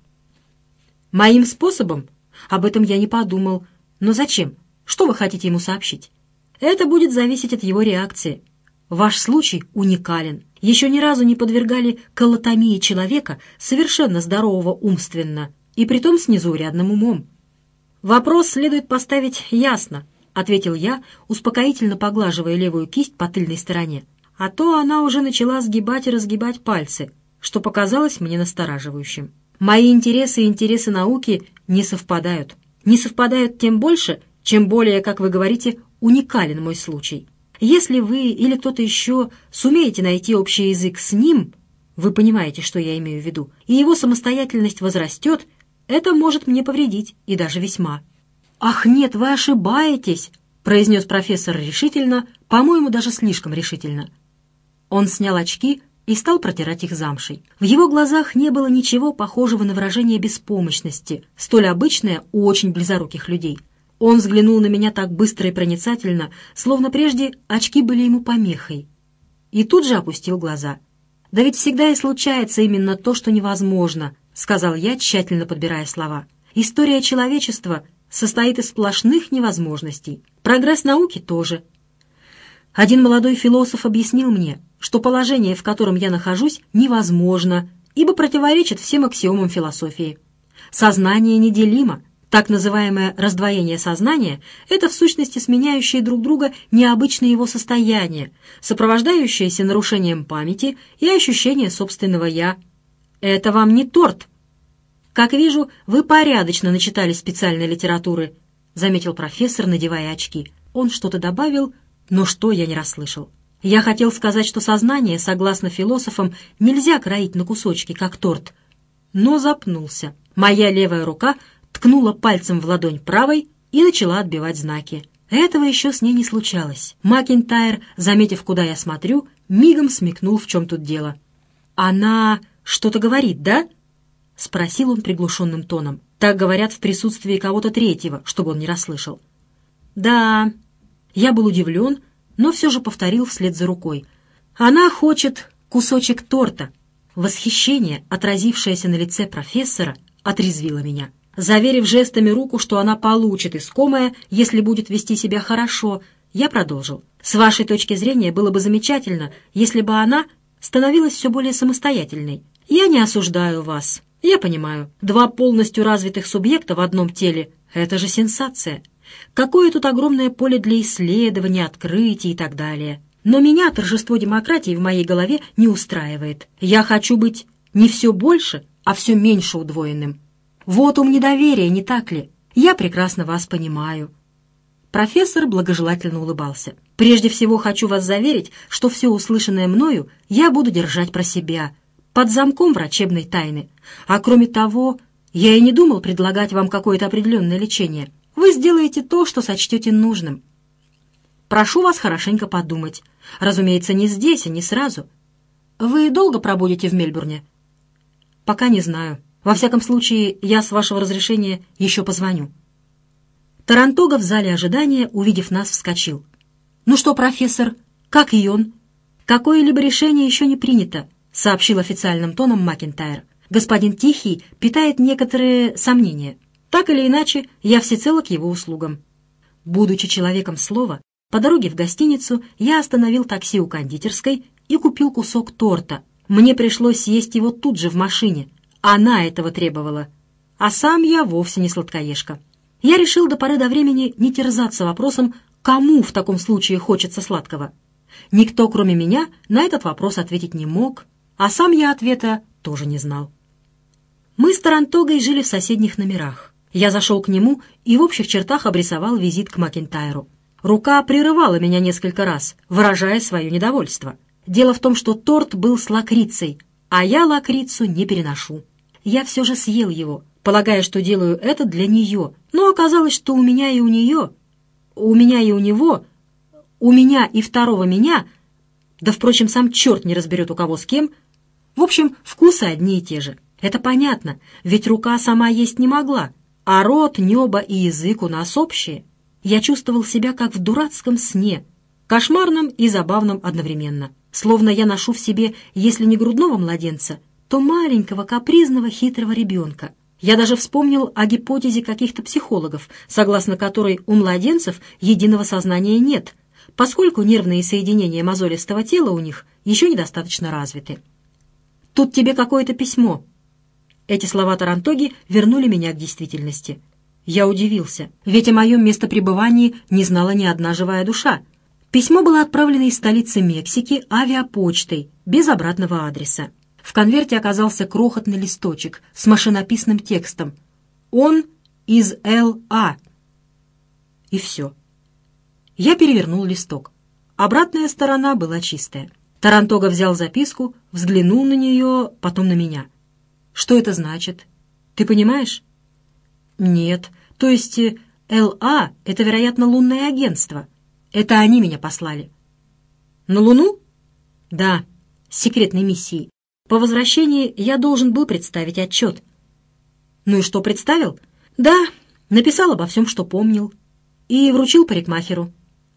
«Моим способом? Об этом я не подумал. Но зачем? Что вы хотите ему сообщить?» «Это будет зависеть от его реакции. Ваш случай уникален. Еще ни разу не подвергали колотомии человека, совершенно здорового умственно, и притом с незаурядным умом». «Вопрос следует поставить ясно», — ответил я, успокоительно поглаживая левую кисть по тыльной стороне. А то она уже начала сгибать и разгибать пальцы, что показалось мне настораживающим. Мои интересы и интересы науки не совпадают. Не совпадают тем больше, чем более, как вы говорите, уникален мой случай. Если вы или кто-то еще сумеете найти общий язык с ним, вы понимаете, что я имею в виду, и его самостоятельность возрастет, это может мне повредить, и даже весьма. «Ах, нет, вы ошибаетесь», — произнес профессор решительно, по-моему, даже слишком решительно. Он снял очки и стал протирать их замшей. В его глазах не было ничего похожего на выражение беспомощности, столь обычное у очень близоруких людей. Он взглянул на меня так быстро и проницательно, словно прежде очки были ему помехой. И тут же опустил глаза. «Да ведь всегда и случается именно то, что невозможно», — сказал я, тщательно подбирая слова. «История человечества состоит из сплошных невозможностей. Прогресс науки тоже. Один молодой философ объяснил мне, что положение, в котором я нахожусь, невозможно, ибо противоречит всем аксиомам философии. Сознание неделимо. Так называемое раздвоение сознания — это в сущности сменяющие друг друга необычные его состояния, сопровождающиеся нарушением памяти и ощущения собственного «я». Это вам не торт. «Как вижу, вы порядочно начитали специальной литературы», — заметил профессор, надевая очки. Он что-то добавил, но что я не расслышал. Я хотел сказать, что сознание, согласно философам, нельзя кроить на кусочки, как торт, но запнулся. Моя левая рука ткнула пальцем в ладонь правой и начала отбивать знаки. Этого еще с ней не случалось. Макинтайр, заметив, куда я смотрю, мигом смекнул, в чем тут дело. «Она что-то говорит, да?» — спросил он приглушенным тоном. Так говорят в присутствии кого-то третьего, чтобы он не расслышал. «Да». Я был удивлен, но все же повторил вслед за рукой. «Она хочет кусочек торта». Восхищение, отразившееся на лице профессора, отрезвило меня. Заверив жестами руку, что она получит искомое, если будет вести себя хорошо, Я продолжил. «С вашей точки зрения было бы замечательно, если бы она становилась все более самостоятельной. Я не осуждаю вас. Я понимаю, два полностью развитых субъекта в одном теле — это же сенсация. Какое тут огромное поле для исследований, открытий и так далее. Но меня торжество демократии в моей голове не устраивает. Я хочу быть не все больше, а все меньше удвоенным. Вот ум недоверия, не так ли? Я прекрасно вас понимаю». Профессор благожелательно улыбался. «Прежде всего хочу вас заверить, что все услышанное мною я буду держать про себя, под замком врачебной тайны. А кроме того, я и не думал предлагать вам какое-то определенное лечение. Вы сделаете то, что сочтете нужным. Прошу вас хорошенько подумать. Разумеется, не здесь, а не сразу. Вы долго пробудете в Мельбурне?» «Пока не знаю. Во всяком случае, я, с вашего разрешения, еще позвоню». Тарантога в зале ожидания, увидев нас, вскочил. «Ну что, профессор, как и он?» «Какое-либо решение еще не принято», — сообщил официальным тоном Макинтайр. «Господин Тихий питает некоторые сомнения. Так или иначе, я всецело к его услугам». Будучи человеком слова, по дороге в гостиницу я остановил такси у кондитерской и купил кусок торта. Мне пришлось съесть его тут же в машине. Она этого требовала. А сам я вовсе не сладкоежка. Я решил до поры до времени не терзаться вопросом, кому в таком случае хочется сладкого. Никто, кроме меня, на этот вопрос ответить не мог, а сам я ответа тоже не знал. Мы с Тарантогой жили в соседних номерах. Я зашел к нему и в общих чертах обрисовал визит к Макинтайру. Рука прерывала меня несколько раз, выражая свое недовольство. Дело в том, что торт был с лакрицей, а я лакрицу не переношу. Я все же съел его, полагая, что делаю это для нее, но оказалось, что у меня и у нее, у меня и у него, у меня и второго меня, да, впрочем, сам черт не разберет, у кого с кем. В общем, вкусы одни и те же. Это понятно, ведь рука сама есть не могла, а рот, небо и язык у нас общие. Я чувствовал себя как в дурацком сне, кошмарном и забавном одновременно. Словно я ношу в себе, если не грудного младенца, то маленького, капризного, хитрого ребенка. Я даже вспомнил о гипотезе каких-то психологов, согласно которой у младенцев единого сознания нет, поскольку нервные соединения мозолистого тела у них еще недостаточно развиты. «Тут тебе какое-то письмо». Эти слова Тарантоги вернули меня к действительности. Я удивился, ведь о моем местопребывании не знала ни одна живая душа. Письмо было отправлено из столицы Мексики авиапочтой, без обратного адреса. В конверте оказался крохотный листочек с машинописным текстом. «Он из Эл А». И все. Я перевернул листок. Обратная сторона была чистая. Тарантога взял записку, взглянул на нее, потом на меня. «Что это значит? Ты понимаешь?» «Нет. То есть Эл А — это, вероятно, лунное агентство. Это они меня послали». «На Луну?» «Да, с секретной миссией. По возвращении я должен был представить отчет». «Ну и что, представил?» «Да, написал обо всем, что помнил. И вручил парикмахеру».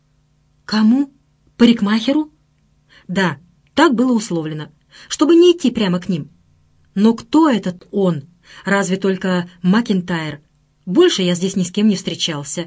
«Кому? Парикмахеру?» «Да, так было условлено, чтобы не идти прямо к ним. Но кто этот он? Разве только Макинтайр? Больше я здесь ни с кем не встречался».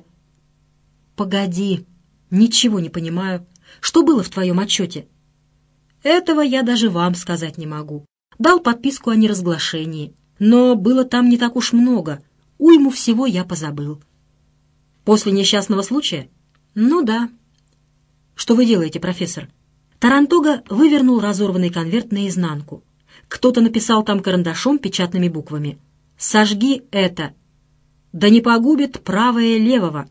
«Погоди, ничего не понимаю. Что было в твоем отчете?» «Этого я даже вам сказать не могу. Дал подписку о неразглашении. Но было там не так уж много. Уйму всего я позабыл». «После несчастного случая?» «Ну да». «Что вы делаете, профессор?» Тарантога вывернул разорванный конверт наизнанку. Кто-то написал там карандашом печатными буквами: «Сожги это! Да не погубит правое левого!»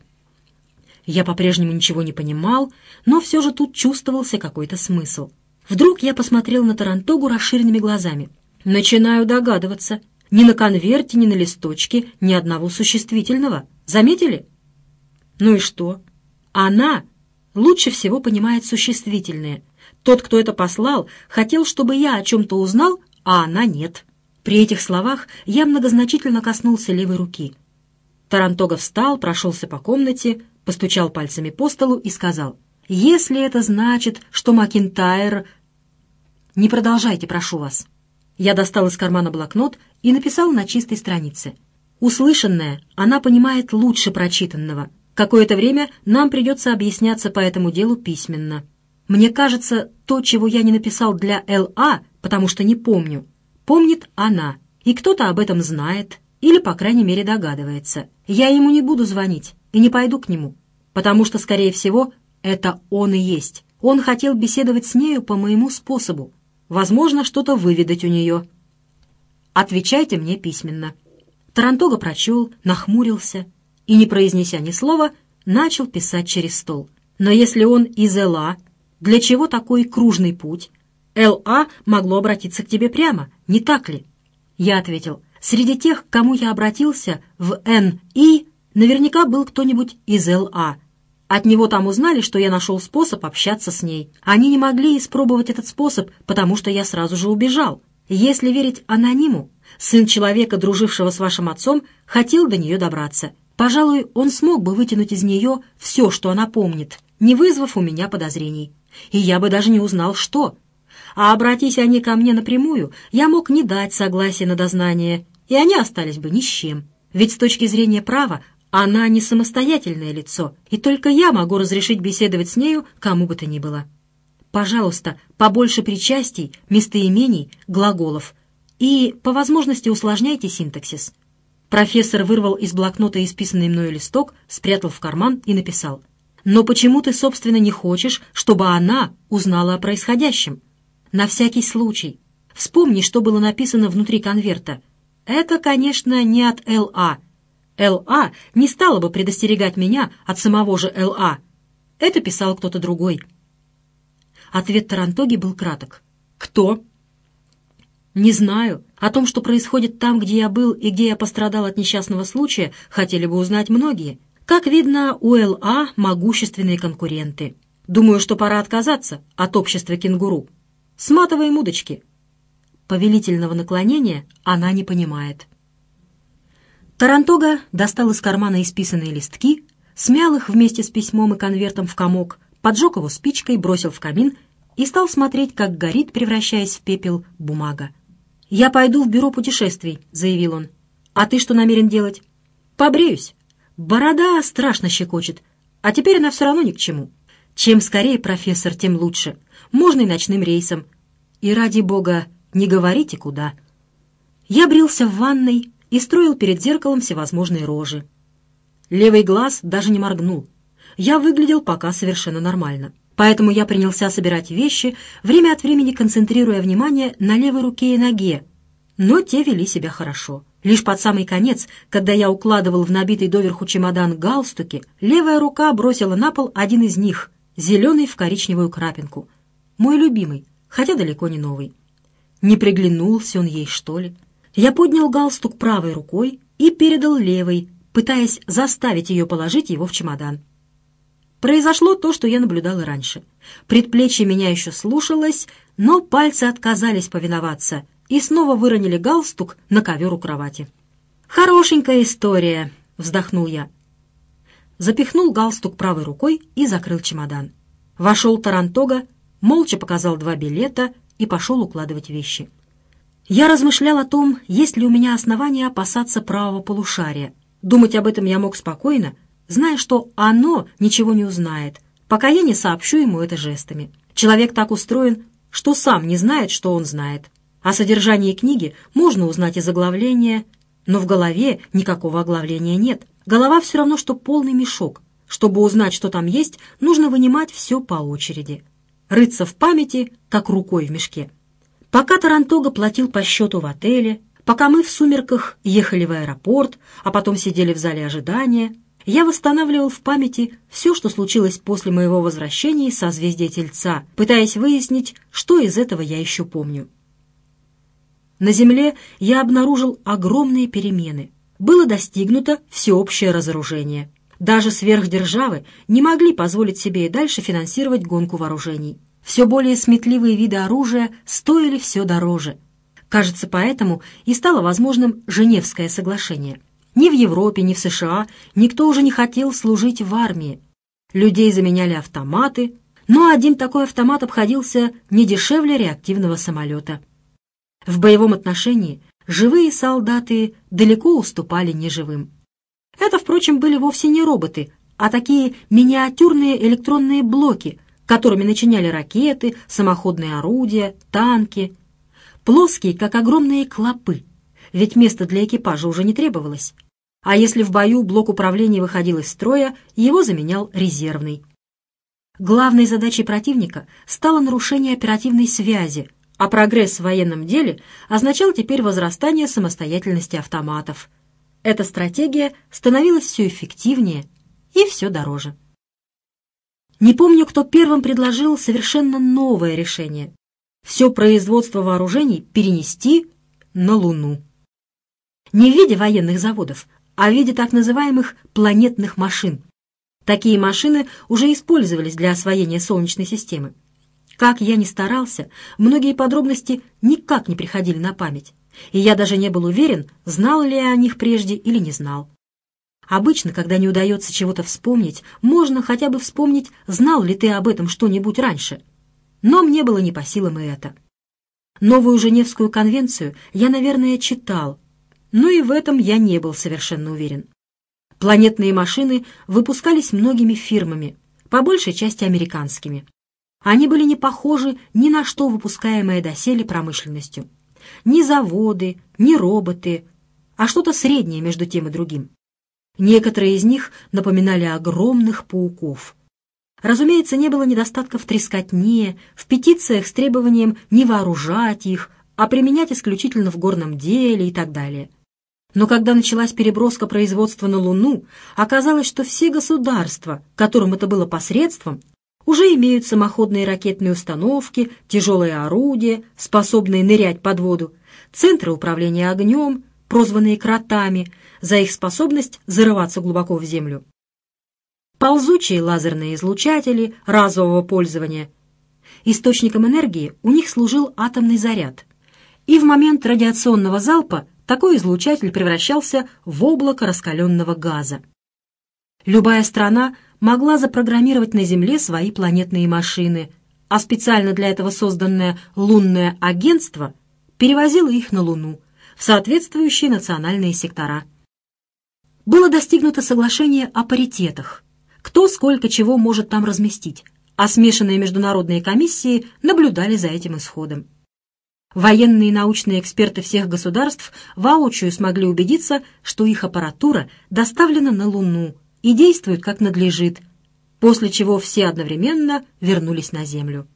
Я по-прежнему ничего не понимал, но все же тут чувствовался какой-то смысл. Вдруг я посмотрел на Тарантогу расширенными глазами. Начинаю догадываться. Ни на конверте, ни на листочке ни одного существительного. Заметили? Ну и что? Она лучше всего понимает существительные. Тот, кто это послал, хотел, чтобы я о чем-то узнал, а она нет. При этих словах я многозначительно коснулся левой руки. Тарантога встал, прошелся по комнате, постучал пальцами по столу и сказал: «Если это значит, что Макинтайр...» «Не продолжайте, прошу вас». Я достал из кармана блокнот и написал на чистой странице: «Услышанное она понимает лучше прочитанного. Какое-то время нам придется объясняться по этому делу письменно. Мне кажется, то, чего я не написал для Л А, потому что не помню, помнит она, и кто-то об этом знает или, по крайней мере, догадывается. Я ему не буду звонить и не пойду к нему, потому что, скорее всего, это он и есть. Он хотел беседовать с нею по моему способу, возможно, что-то выведать у нее. Отвечайте мне письменно». Тарантога прочел, нахмурился и, не произнеся ни слова, начал писать через стол. Но если он из Л А, для чего такой кружный путь? Л А могло обратиться к тебе прямо, не так ли? Я ответил: среди тех, к кому я обратился в Н И, наверняка был кто-нибудь из Л А. От него там узнали, что я нашел способ общаться с ней. Они не могли испробовать этот способ, потому что я сразу же убежал. Если верить анониму, сын человека, дружившего с вашим отцом, хотел до нее добраться. Пожалуй, он смог бы вытянуть из нее все, что она помнит, не вызвав у меня подозрений. И я бы даже не узнал, что. А обратись они ко мне напрямую, я мог не дать согласия на дознание, и они остались бы ни с чем. Ведь с точки зрения права она не самостоятельное лицо, и только я могу разрешить беседовать с нею кому бы то ни было. Пожалуйста, побольше причастий, местоимений, глаголов. И, по возможности, усложняйте синтаксис. Профессор вырвал из блокнота исписанный мною листок, спрятал в карман и написал: «Но почему ты, собственно, не хочешь, чтобы она узнала о происходящем? На всякий случай. Вспомни, что было написано внутри конверта. Это, конечно, не от Л А. Л А не стала бы предостерегать меня от самого же Л А. Это писал кто-то другой». Ответ Тарантоги был краток. «Кто?» «Не знаю. О том, что происходит там, где я был и где я пострадал от несчастного случая, хотели бы узнать многие. Как видно, у Л А могущественные конкуренты. Думаю, что пора отказаться от общества кенгуру. Сматываем удочки». Повелительного наклонения она не понимает. Тарантога достал из кармана исписанные листки, смял их вместе с письмом и конвертом в комок, поджег его спичкой, бросил в камин и стал смотреть, как горит, превращаясь в пепел, бумага. «Я пойду в бюро путешествий», — заявил он. «А ты что намерен делать?» «Побреюсь. Борода страшно щекочет, а теперь она все равно ни к чему. Чем скорее, профессор, тем лучше. Можно и ночным рейсом. И ради бога, не говорите, куда». Я брился в ванной и строил перед зеркалом всевозможные рожи. Левый глаз даже не моргнул. Я выглядел пока совершенно нормально. Поэтому я принялся собирать вещи, время от времени концентрируя внимание на левой руке и ноге. Но те вели себя хорошо. Лишь под самый конец, когда я укладывал в набитый доверху чемодан галстуки, левая рука бросила на пол один из них, зеленый в коричневую крапинку. Мой любимый, хотя далеко не новый. Не приглянулся он ей, что ли? Я поднял галстук правой рукой и передал левой, пытаясь заставить ее положить его в чемодан. Произошло то, что я наблюдал и раньше. Предплечье меня еще слушалось, но пальцы отказались повиноваться и снова выронили галстук на ковер у кровати. «Хорошенькая история», — вздохнул я. Запихнул галстук правой рукой и закрыл чемодан. Вошел Тарантога, молча показал два билета и пошел укладывать вещи. Я размышлял о том, есть ли у меня основания опасаться правого полушария. Думать об этом я мог спокойно, зная, что оно ничего не узнает, пока я не сообщу ему это жестами. Человек так устроен, что сам не знает, что он знает. О содержании книги можно узнать из оглавления, но в голове никакого оглавления нет. Голова все равно, что полный мешок. Чтобы узнать, что там есть, нужно вынимать все по очереди. Рыться в памяти, как рукой в мешке. Пока Тарантога платил по счету в отеле, пока мы в сумерках ехали в аэропорт, а потом сидели в зале ожидания, я восстанавливал в памяти все, что случилось после моего возвращения из созвездия Тельца, пытаясь выяснить, что из этого я еще помню. На Земле я обнаружил огромные перемены. Было достигнуто всеобщее разоружение. Даже сверхдержавы не могли позволить себе и дальше финансировать гонку вооружений. Все более сметливые виды оружия стоили все дороже. Кажется, поэтому и стало возможным Женевское соглашение. Ни в Европе, ни в США никто уже не хотел служить в армии. Людей заменяли автоматы, но один такой автомат обходился не дешевле реактивного самолета. В боевом отношении живые солдаты далеко уступали неживым. Это, впрочем, были вовсе не роботы, а такие миниатюрные электронные блоки, которыми начиняли ракеты, самоходные орудия, танки. Плоские, как огромные клопы, ведь места для экипажа уже не требовалось. А если в бою блок управления выходил из строя, его заменял резервный. Главной задачей противника стало нарушение оперативной связи, а прогресс в военном деле означал теперь возрастание самостоятельности автоматов. Эта стратегия становилась все эффективнее и все дороже. Не помню, кто первым предложил совершенно новое решение – все производство вооружений перенести на Луну. Не в виде военных заводов, а в виде так называемых планетных машин. Такие машины уже использовались для освоения Солнечной системы. Как я ни старался, многие подробности никак не приходили на память, и я даже не был уверен, знал ли я о них прежде или не знал. Обычно, когда не удается чего-то вспомнить, можно хотя бы вспомнить, знал ли ты об этом что-нибудь раньше. Но мне было не по силам и это. Новую Женевскую конвенцию я, наверное, читал, но и в этом я не был совершенно уверен. Планетные машины выпускались многими фирмами, по большей части американскими. Они были не похожи ни на что выпускаемое доселе промышленностью. Ни заводы, ни роботы, а что-то среднее между тем и другим. Некоторые из них напоминали огромных пауков. Разумеется, не было недостатка в трескотне, в петициях с требованием не вооружать их, а применять исключительно в горном деле и так далее. Но когда началась переброска производства на Луну, оказалось, что все государства, которым это было посредством, уже имеют самоходные ракетные установки, тяжелые орудия, способные нырять под воду, центры управления огнем, прозванные кротами, за их способность зарываться глубоко в землю, ползучие лазерные излучатели разового пользования. Источником энергии у них служил атомный заряд, и в момент радиационного залпа такой излучатель превращался в облако раскаленного газа. Любая страна могла запрограммировать на Земле свои планетные машины, а специально для этого созданное лунное агентство перевозило их на Луну в соответствующие национальные сектора. Было достигнуто соглашение о паритетах, кто сколько чего может там разместить, а смешанные международные комиссии наблюдали за этим исходом. Военные и научные эксперты всех государств воочию смогли убедиться, что их аппаратура доставлена на Луну и действует как надлежит, после чего все одновременно вернулись на Землю.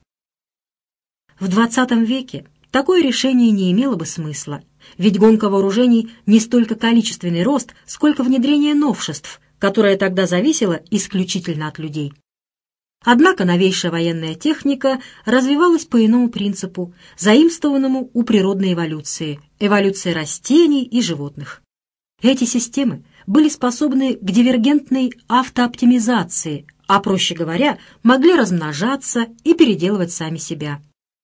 В двадцатом веке такое решение не имело бы смысла, ведь гонка вооружений не столько количественный рост, сколько внедрение новшеств, которое тогда зависело исключительно от людей. Однако новейшая военная техника развивалась по иному принципу, заимствованному у природной эволюции, эволюции растений и животных. Эти системы были способны к дивергентной автооптимизации, а, проще говоря, могли размножаться и переделывать сами себя.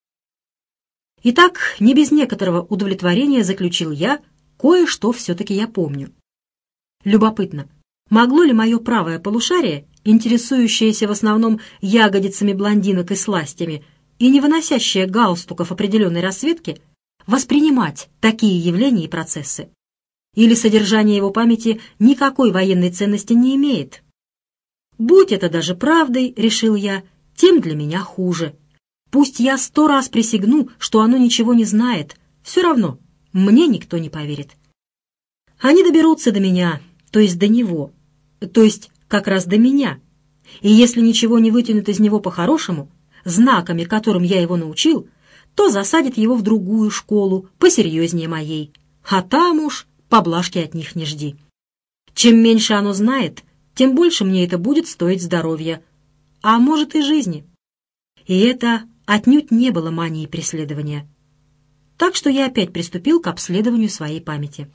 Итак, не без некоторого удовлетворения заключил я, кое-что все-таки я помню. Любопытно, могло ли мое правое полушарие, интересующееся в основном ягодицами блондинок и сластями, и не выносящее галстуков определенной расцветки, воспринимать такие явления и процессы? Или содержание его памяти никакой военной ценности не имеет? Будь это даже правдой, решил я, тем для меня хуже. Пусть я сто раз присягну, что оно ничего не знает, все равно мне никто не поверит. Они доберутся до меня, то есть до него, то есть как раз до меня. И если ничего не вытянут из него по-хорошему, знаками, которым я его научил, то засадят его в другую школу, посерьезнее моей. А там уж поблажки от них не жди. Чем меньше оно знает, тем больше мне это будет стоить здоровья, а может и жизни. И это отнюдь не было манией преследования. Так что я опять приступил к обследованию своей памяти.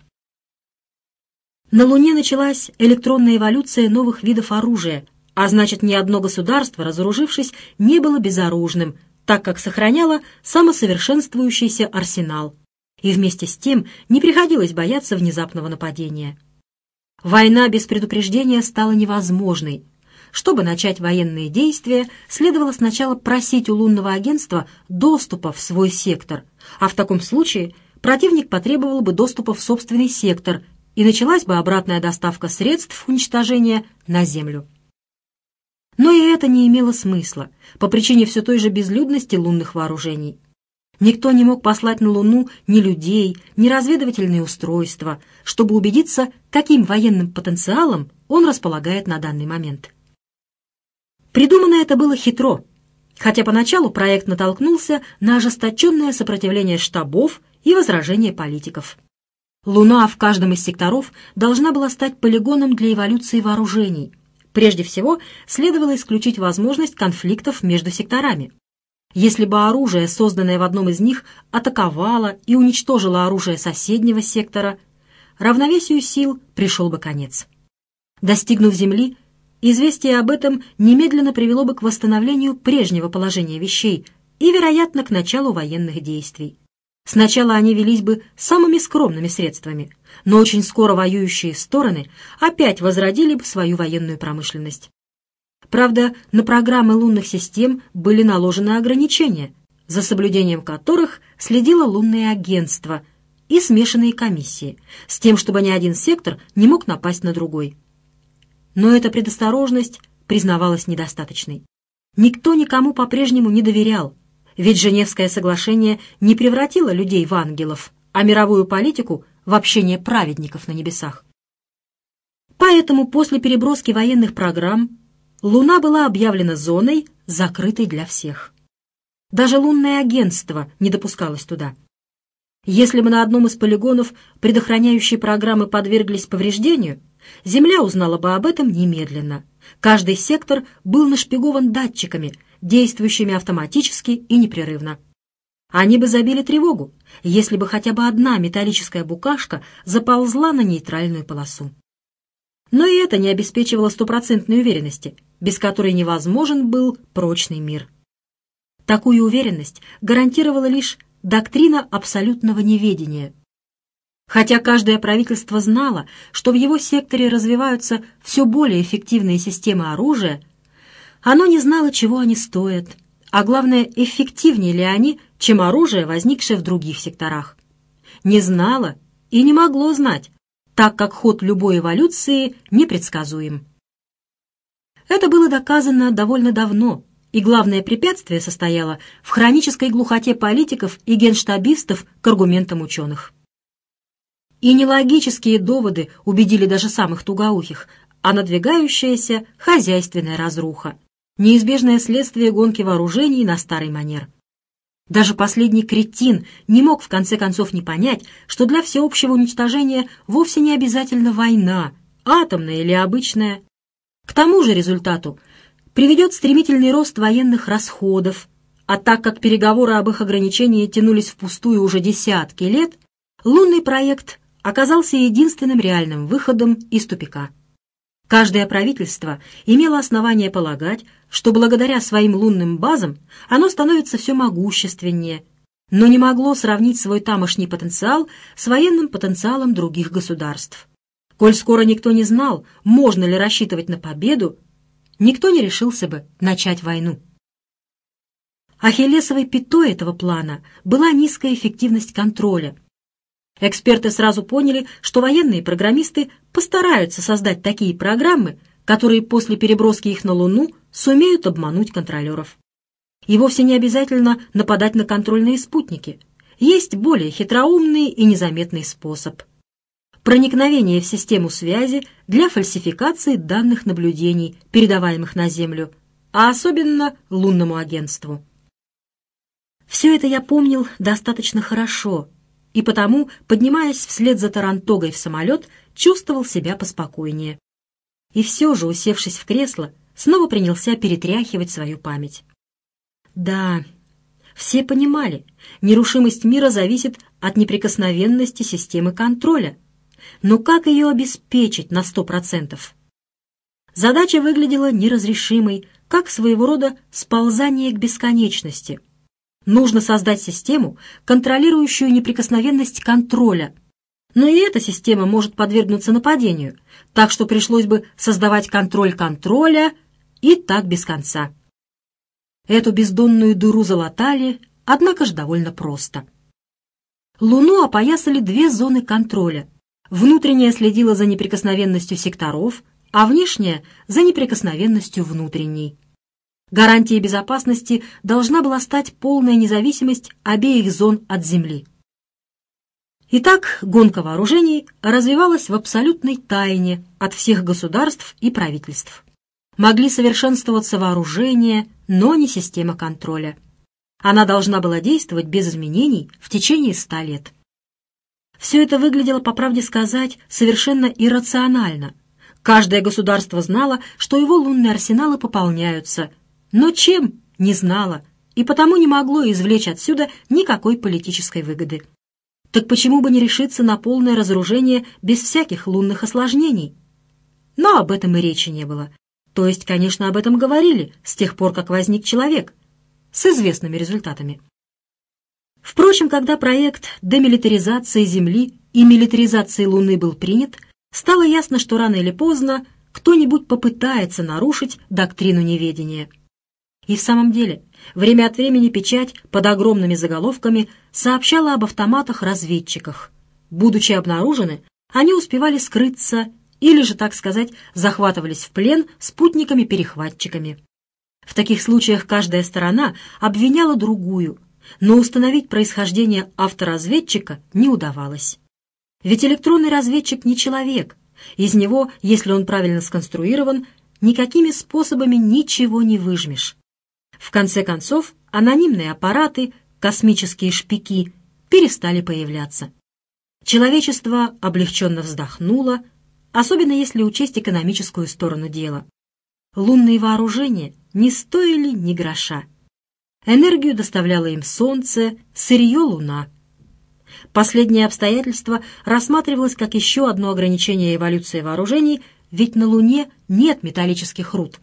На Луне началась электронная эволюция новых видов оружия, а значит, ни одно государство, разоружившись, не было безоружным, так как сохраняло самосовершенствующийся арсенал, и вместе с тем не приходилось бояться внезапного нападения. Война без предупреждения стала невозможной. Чтобы начать военные действия, следовало сначала просить у лунного агентства доступа в свой сектор, а в таком случае противник потребовал бы доступа в собственный сектор, и началась бы обратная доставка средств уничтожения на Землю. Но и это не имело смысла по причине все той же безлюдности лунных вооружений. Никто не мог послать на Луну ни людей, ни разведывательные устройства, чтобы убедиться, каким военным потенциалом он располагает на данный момент. Придумано это было хитро, хотя поначалу проект натолкнулся на ожесточенное сопротивление штабов и возражения политиков. Луна в каждом из секторов должна была стать полигоном для эволюции вооружений. Прежде всего, следовало исключить возможность конфликтов между секторами. Если бы оружие, созданное в одном из них, атаковало и уничтожило оружие соседнего сектора, равновесию сил пришел бы конец. Достигнув Земли, известие об этом немедленно привело бы к восстановлению прежнего положения вещей и, вероятно, к началу военных действий. Сначала они велись бы самыми скромными средствами, но очень скоро воюющие стороны опять возродили бы свою военную промышленность. Правда, на программы лунных систем были наложены ограничения, за соблюдением которых следило лунное агентство и смешанные комиссии, с тем, чтобы ни один сектор не мог напасть на другой. Но эта предосторожность признавалась недостаточной. Никто никому по-прежнему не доверял, ведь Женевское соглашение не превратило людей в ангелов, а мировую политику в общение праведников на небесах. Поэтому после переброски военных программ Луна была объявлена зоной, закрытой для всех. Даже лунное агентство не допускалось туда. Если бы на одном из полигонов предохраняющие программы подверглись повреждению, Земля узнала бы об этом немедленно. Каждый сектор был нашпигован датчиками, действующими автоматически и непрерывно. Они бы забили тревогу, если бы хотя бы одна металлическая букашка заползла на нейтральную полосу. Но и это не обеспечивало стопроцентной уверенности, без которой невозможен был прочный мир. Такую уверенность гарантировала лишь доктрина абсолютного неведения. Хотя каждое правительство знало, что в его секторе развиваются все более эффективные системы оружия, оно не знало, чего они стоят, а главное, эффективнее ли они, чем оружие, возникшее в других секторах. Не знало и не могло знать, так как ход любой эволюции непредсказуем. Это было доказано довольно давно, и главное препятствие состояло в хронической глухоте политиков и генштабистов к аргументам ученых. И не логические доводы убедили даже самых тугоухих, а надвигающаяся хозяйственная разруха, неизбежное следствие гонки вооружений на старый манер. Даже последний кретин не мог в конце концов не понять, что для всеобщего уничтожения вовсе не обязательно война, атомная или обычная. К тому же результату приведет стремительный рост военных расходов, а так как переговоры об их ограничении тянулись впустую уже десятки лет, лунный проект оказался единственным реальным выходом из тупика. Каждое правительство имело основание полагать, что благодаря своим лунным базам оно становится все могущественнее, но не могло сравнить свой тамошний потенциал с военным потенциалом других государств. Коль скоро никто не знал, можно ли рассчитывать на победу, никто не решился бы начать войну. Ахиллесовой пятой этого плана была низкая эффективность контроля. Эксперты сразу поняли, что военные программисты постараются создать такие программы, которые после переброски их на Луну сумеют обмануть контролеров. И вовсе не обязательно нападать на контрольные спутники. Есть более хитроумный и незаметный способ. Проникновение в систему связи для фальсификации данных наблюдений, передаваемых на Землю, а особенно лунному агентству. Все это я помнил достаточно хорошо, и потому, поднимаясь вслед за Тарантогой в самолет, чувствовал себя поспокойнее. И все же, усевшись в кресло, снова принялся перетряхивать свою память. Да, все понимали, нерушимость мира зависит от неприкосновенности системы контроля. Но как ее обеспечить на сто процентов? Задача выглядела неразрешимой, как своего рода сползание к бесконечности. Нужно создать систему, контролирующую неприкосновенность контроля. Но и эта система может подвергнуться нападению, так что пришлось бы создавать контроль контроля и так без конца. Эту бездонную дыру залатали, однако же довольно просто. Луну опоясали две зоны контроля. Внутренняя следила за неприкосновенностью секторов а внешняя — за неприкосновенностью внутренней. Гарантией безопасности должна была стать полная независимость обеих зон от Земли. Итак, гонка вооружений развивалась в абсолютной тайне от всех государств и правительств. Могли совершенствоваться вооружения, но не система контроля. Она должна была действовать без изменений в течение ста лет. Все это выглядело, по правде сказать, совершенно иррационально. Каждое государство знало, что его лунные арсеналы пополняются, но чем — не знало, и потому не могло извлечь отсюда никакой политической выгоды. Так почему бы не решиться на полное разоружение без всяких лунных осложнений? Но об этом и речи не было. То есть, конечно, об этом говорили с тех пор, как возник человек, с известными результатами. Впрочем, когда проект демилитаризации Земли и милитаризации Луны был принят, стало ясно, что рано или поздно кто-нибудь попытается нарушить доктрину неведения. И в самом деле, время от времени печать под огромными заголовками сообщала об автоматах-разведчиках. Будучи обнаружены, они успевали скрыться или же, так сказать, захватывались в плен спутниками-перехватчиками. В таких случаях каждая сторона обвиняла другую, но установить происхождение авторазведчика не удавалось. Ведь электронный разведчик не человек, из него, если он правильно сконструирован, никакими способами ничего не выжмешь. В конце концов, анонимные аппараты, космические шпики, перестали появляться. Человечество облегченно вздохнуло, особенно если учесть экономическую сторону дела. Лунные вооружения не стоили ни гроша. Энергию доставляло им Солнце, сырье — Луна. Последнее обстоятельство рассматривалось как еще одно ограничение эволюции вооружений, ведь на Луне нет металлических руд.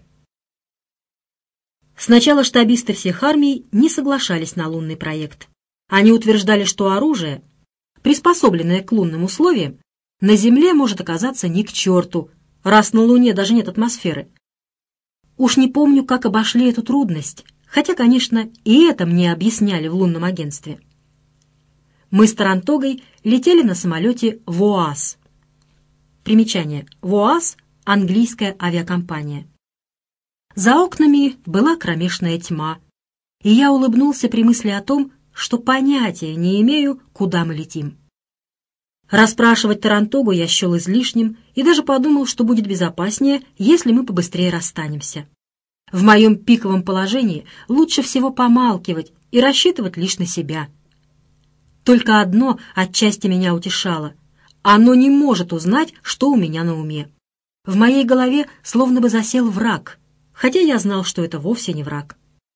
Сначала штабисты всех армий не соглашались на лунный проект. Они утверждали, что оружие, приспособленное к лунным условиям, на Земле может оказаться ни к черту, раз на Луне даже нет атмосферы. Уж не помню, как обошли эту трудность, хотя, конечно, и это мне объясняли в лунном агентстве. Мы с Тарантогой летели на самолете ВОАЗ. Примечание. ВОАЗ — английская авиакомпания. За окнами была кромешная тьма, и я улыбнулся при мысли о том, что понятия не имею, куда мы летим. Расспрашивать Тарантогу я счел излишним и даже подумал, что будет безопаснее, если мы побыстрее расстанемся. В моем пиковом положении лучше всего помалкивать и рассчитывать лишь на себя. Только одно отчасти меня утешало. Оно не может узнать, что у меня на уме. В моей голове словно бы засел враг, хотя я знал, что это вовсе не враг.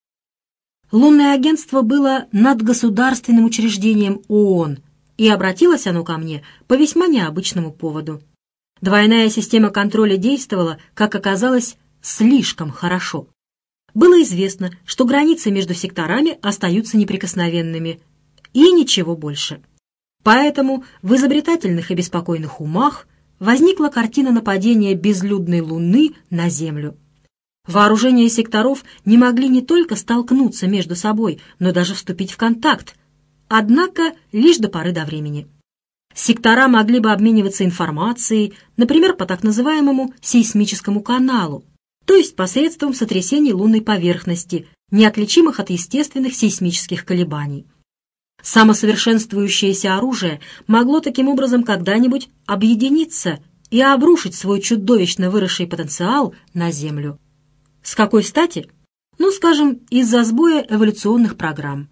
Лунное агентство было надгосударственным учреждением ООН, и обратилось оно ко мне по весьма необычному поводу. Двойная система контроля действовала, как оказалось, слишком хорошо. Было известно, что границы между секторами остаются неприкосновенными, и ничего больше. Поэтому в изобретательных и беспокойных умах возникла картина нападения безлюдной Луны на Землю. Вооружения секторов не могли не только столкнуться между собой, но даже вступить в контакт, однако лишь до поры до времени. Сектора могли бы обмениваться информацией, например, по так называемому сейсмическому каналу, то есть посредством сотрясений лунной поверхности, неотличимых от естественных сейсмических колебаний. Самосовершенствующееся оружие могло таким образом когда-нибудь объединиться и обрушить свой чудовищно выросший потенциал на Землю. С какой стати? Ну, скажем, из-за сбоя эволюционных программ.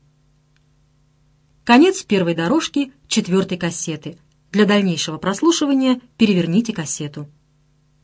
Конец первой дорожки четвертой кассеты. Для дальнейшего прослушивания переверните кассету.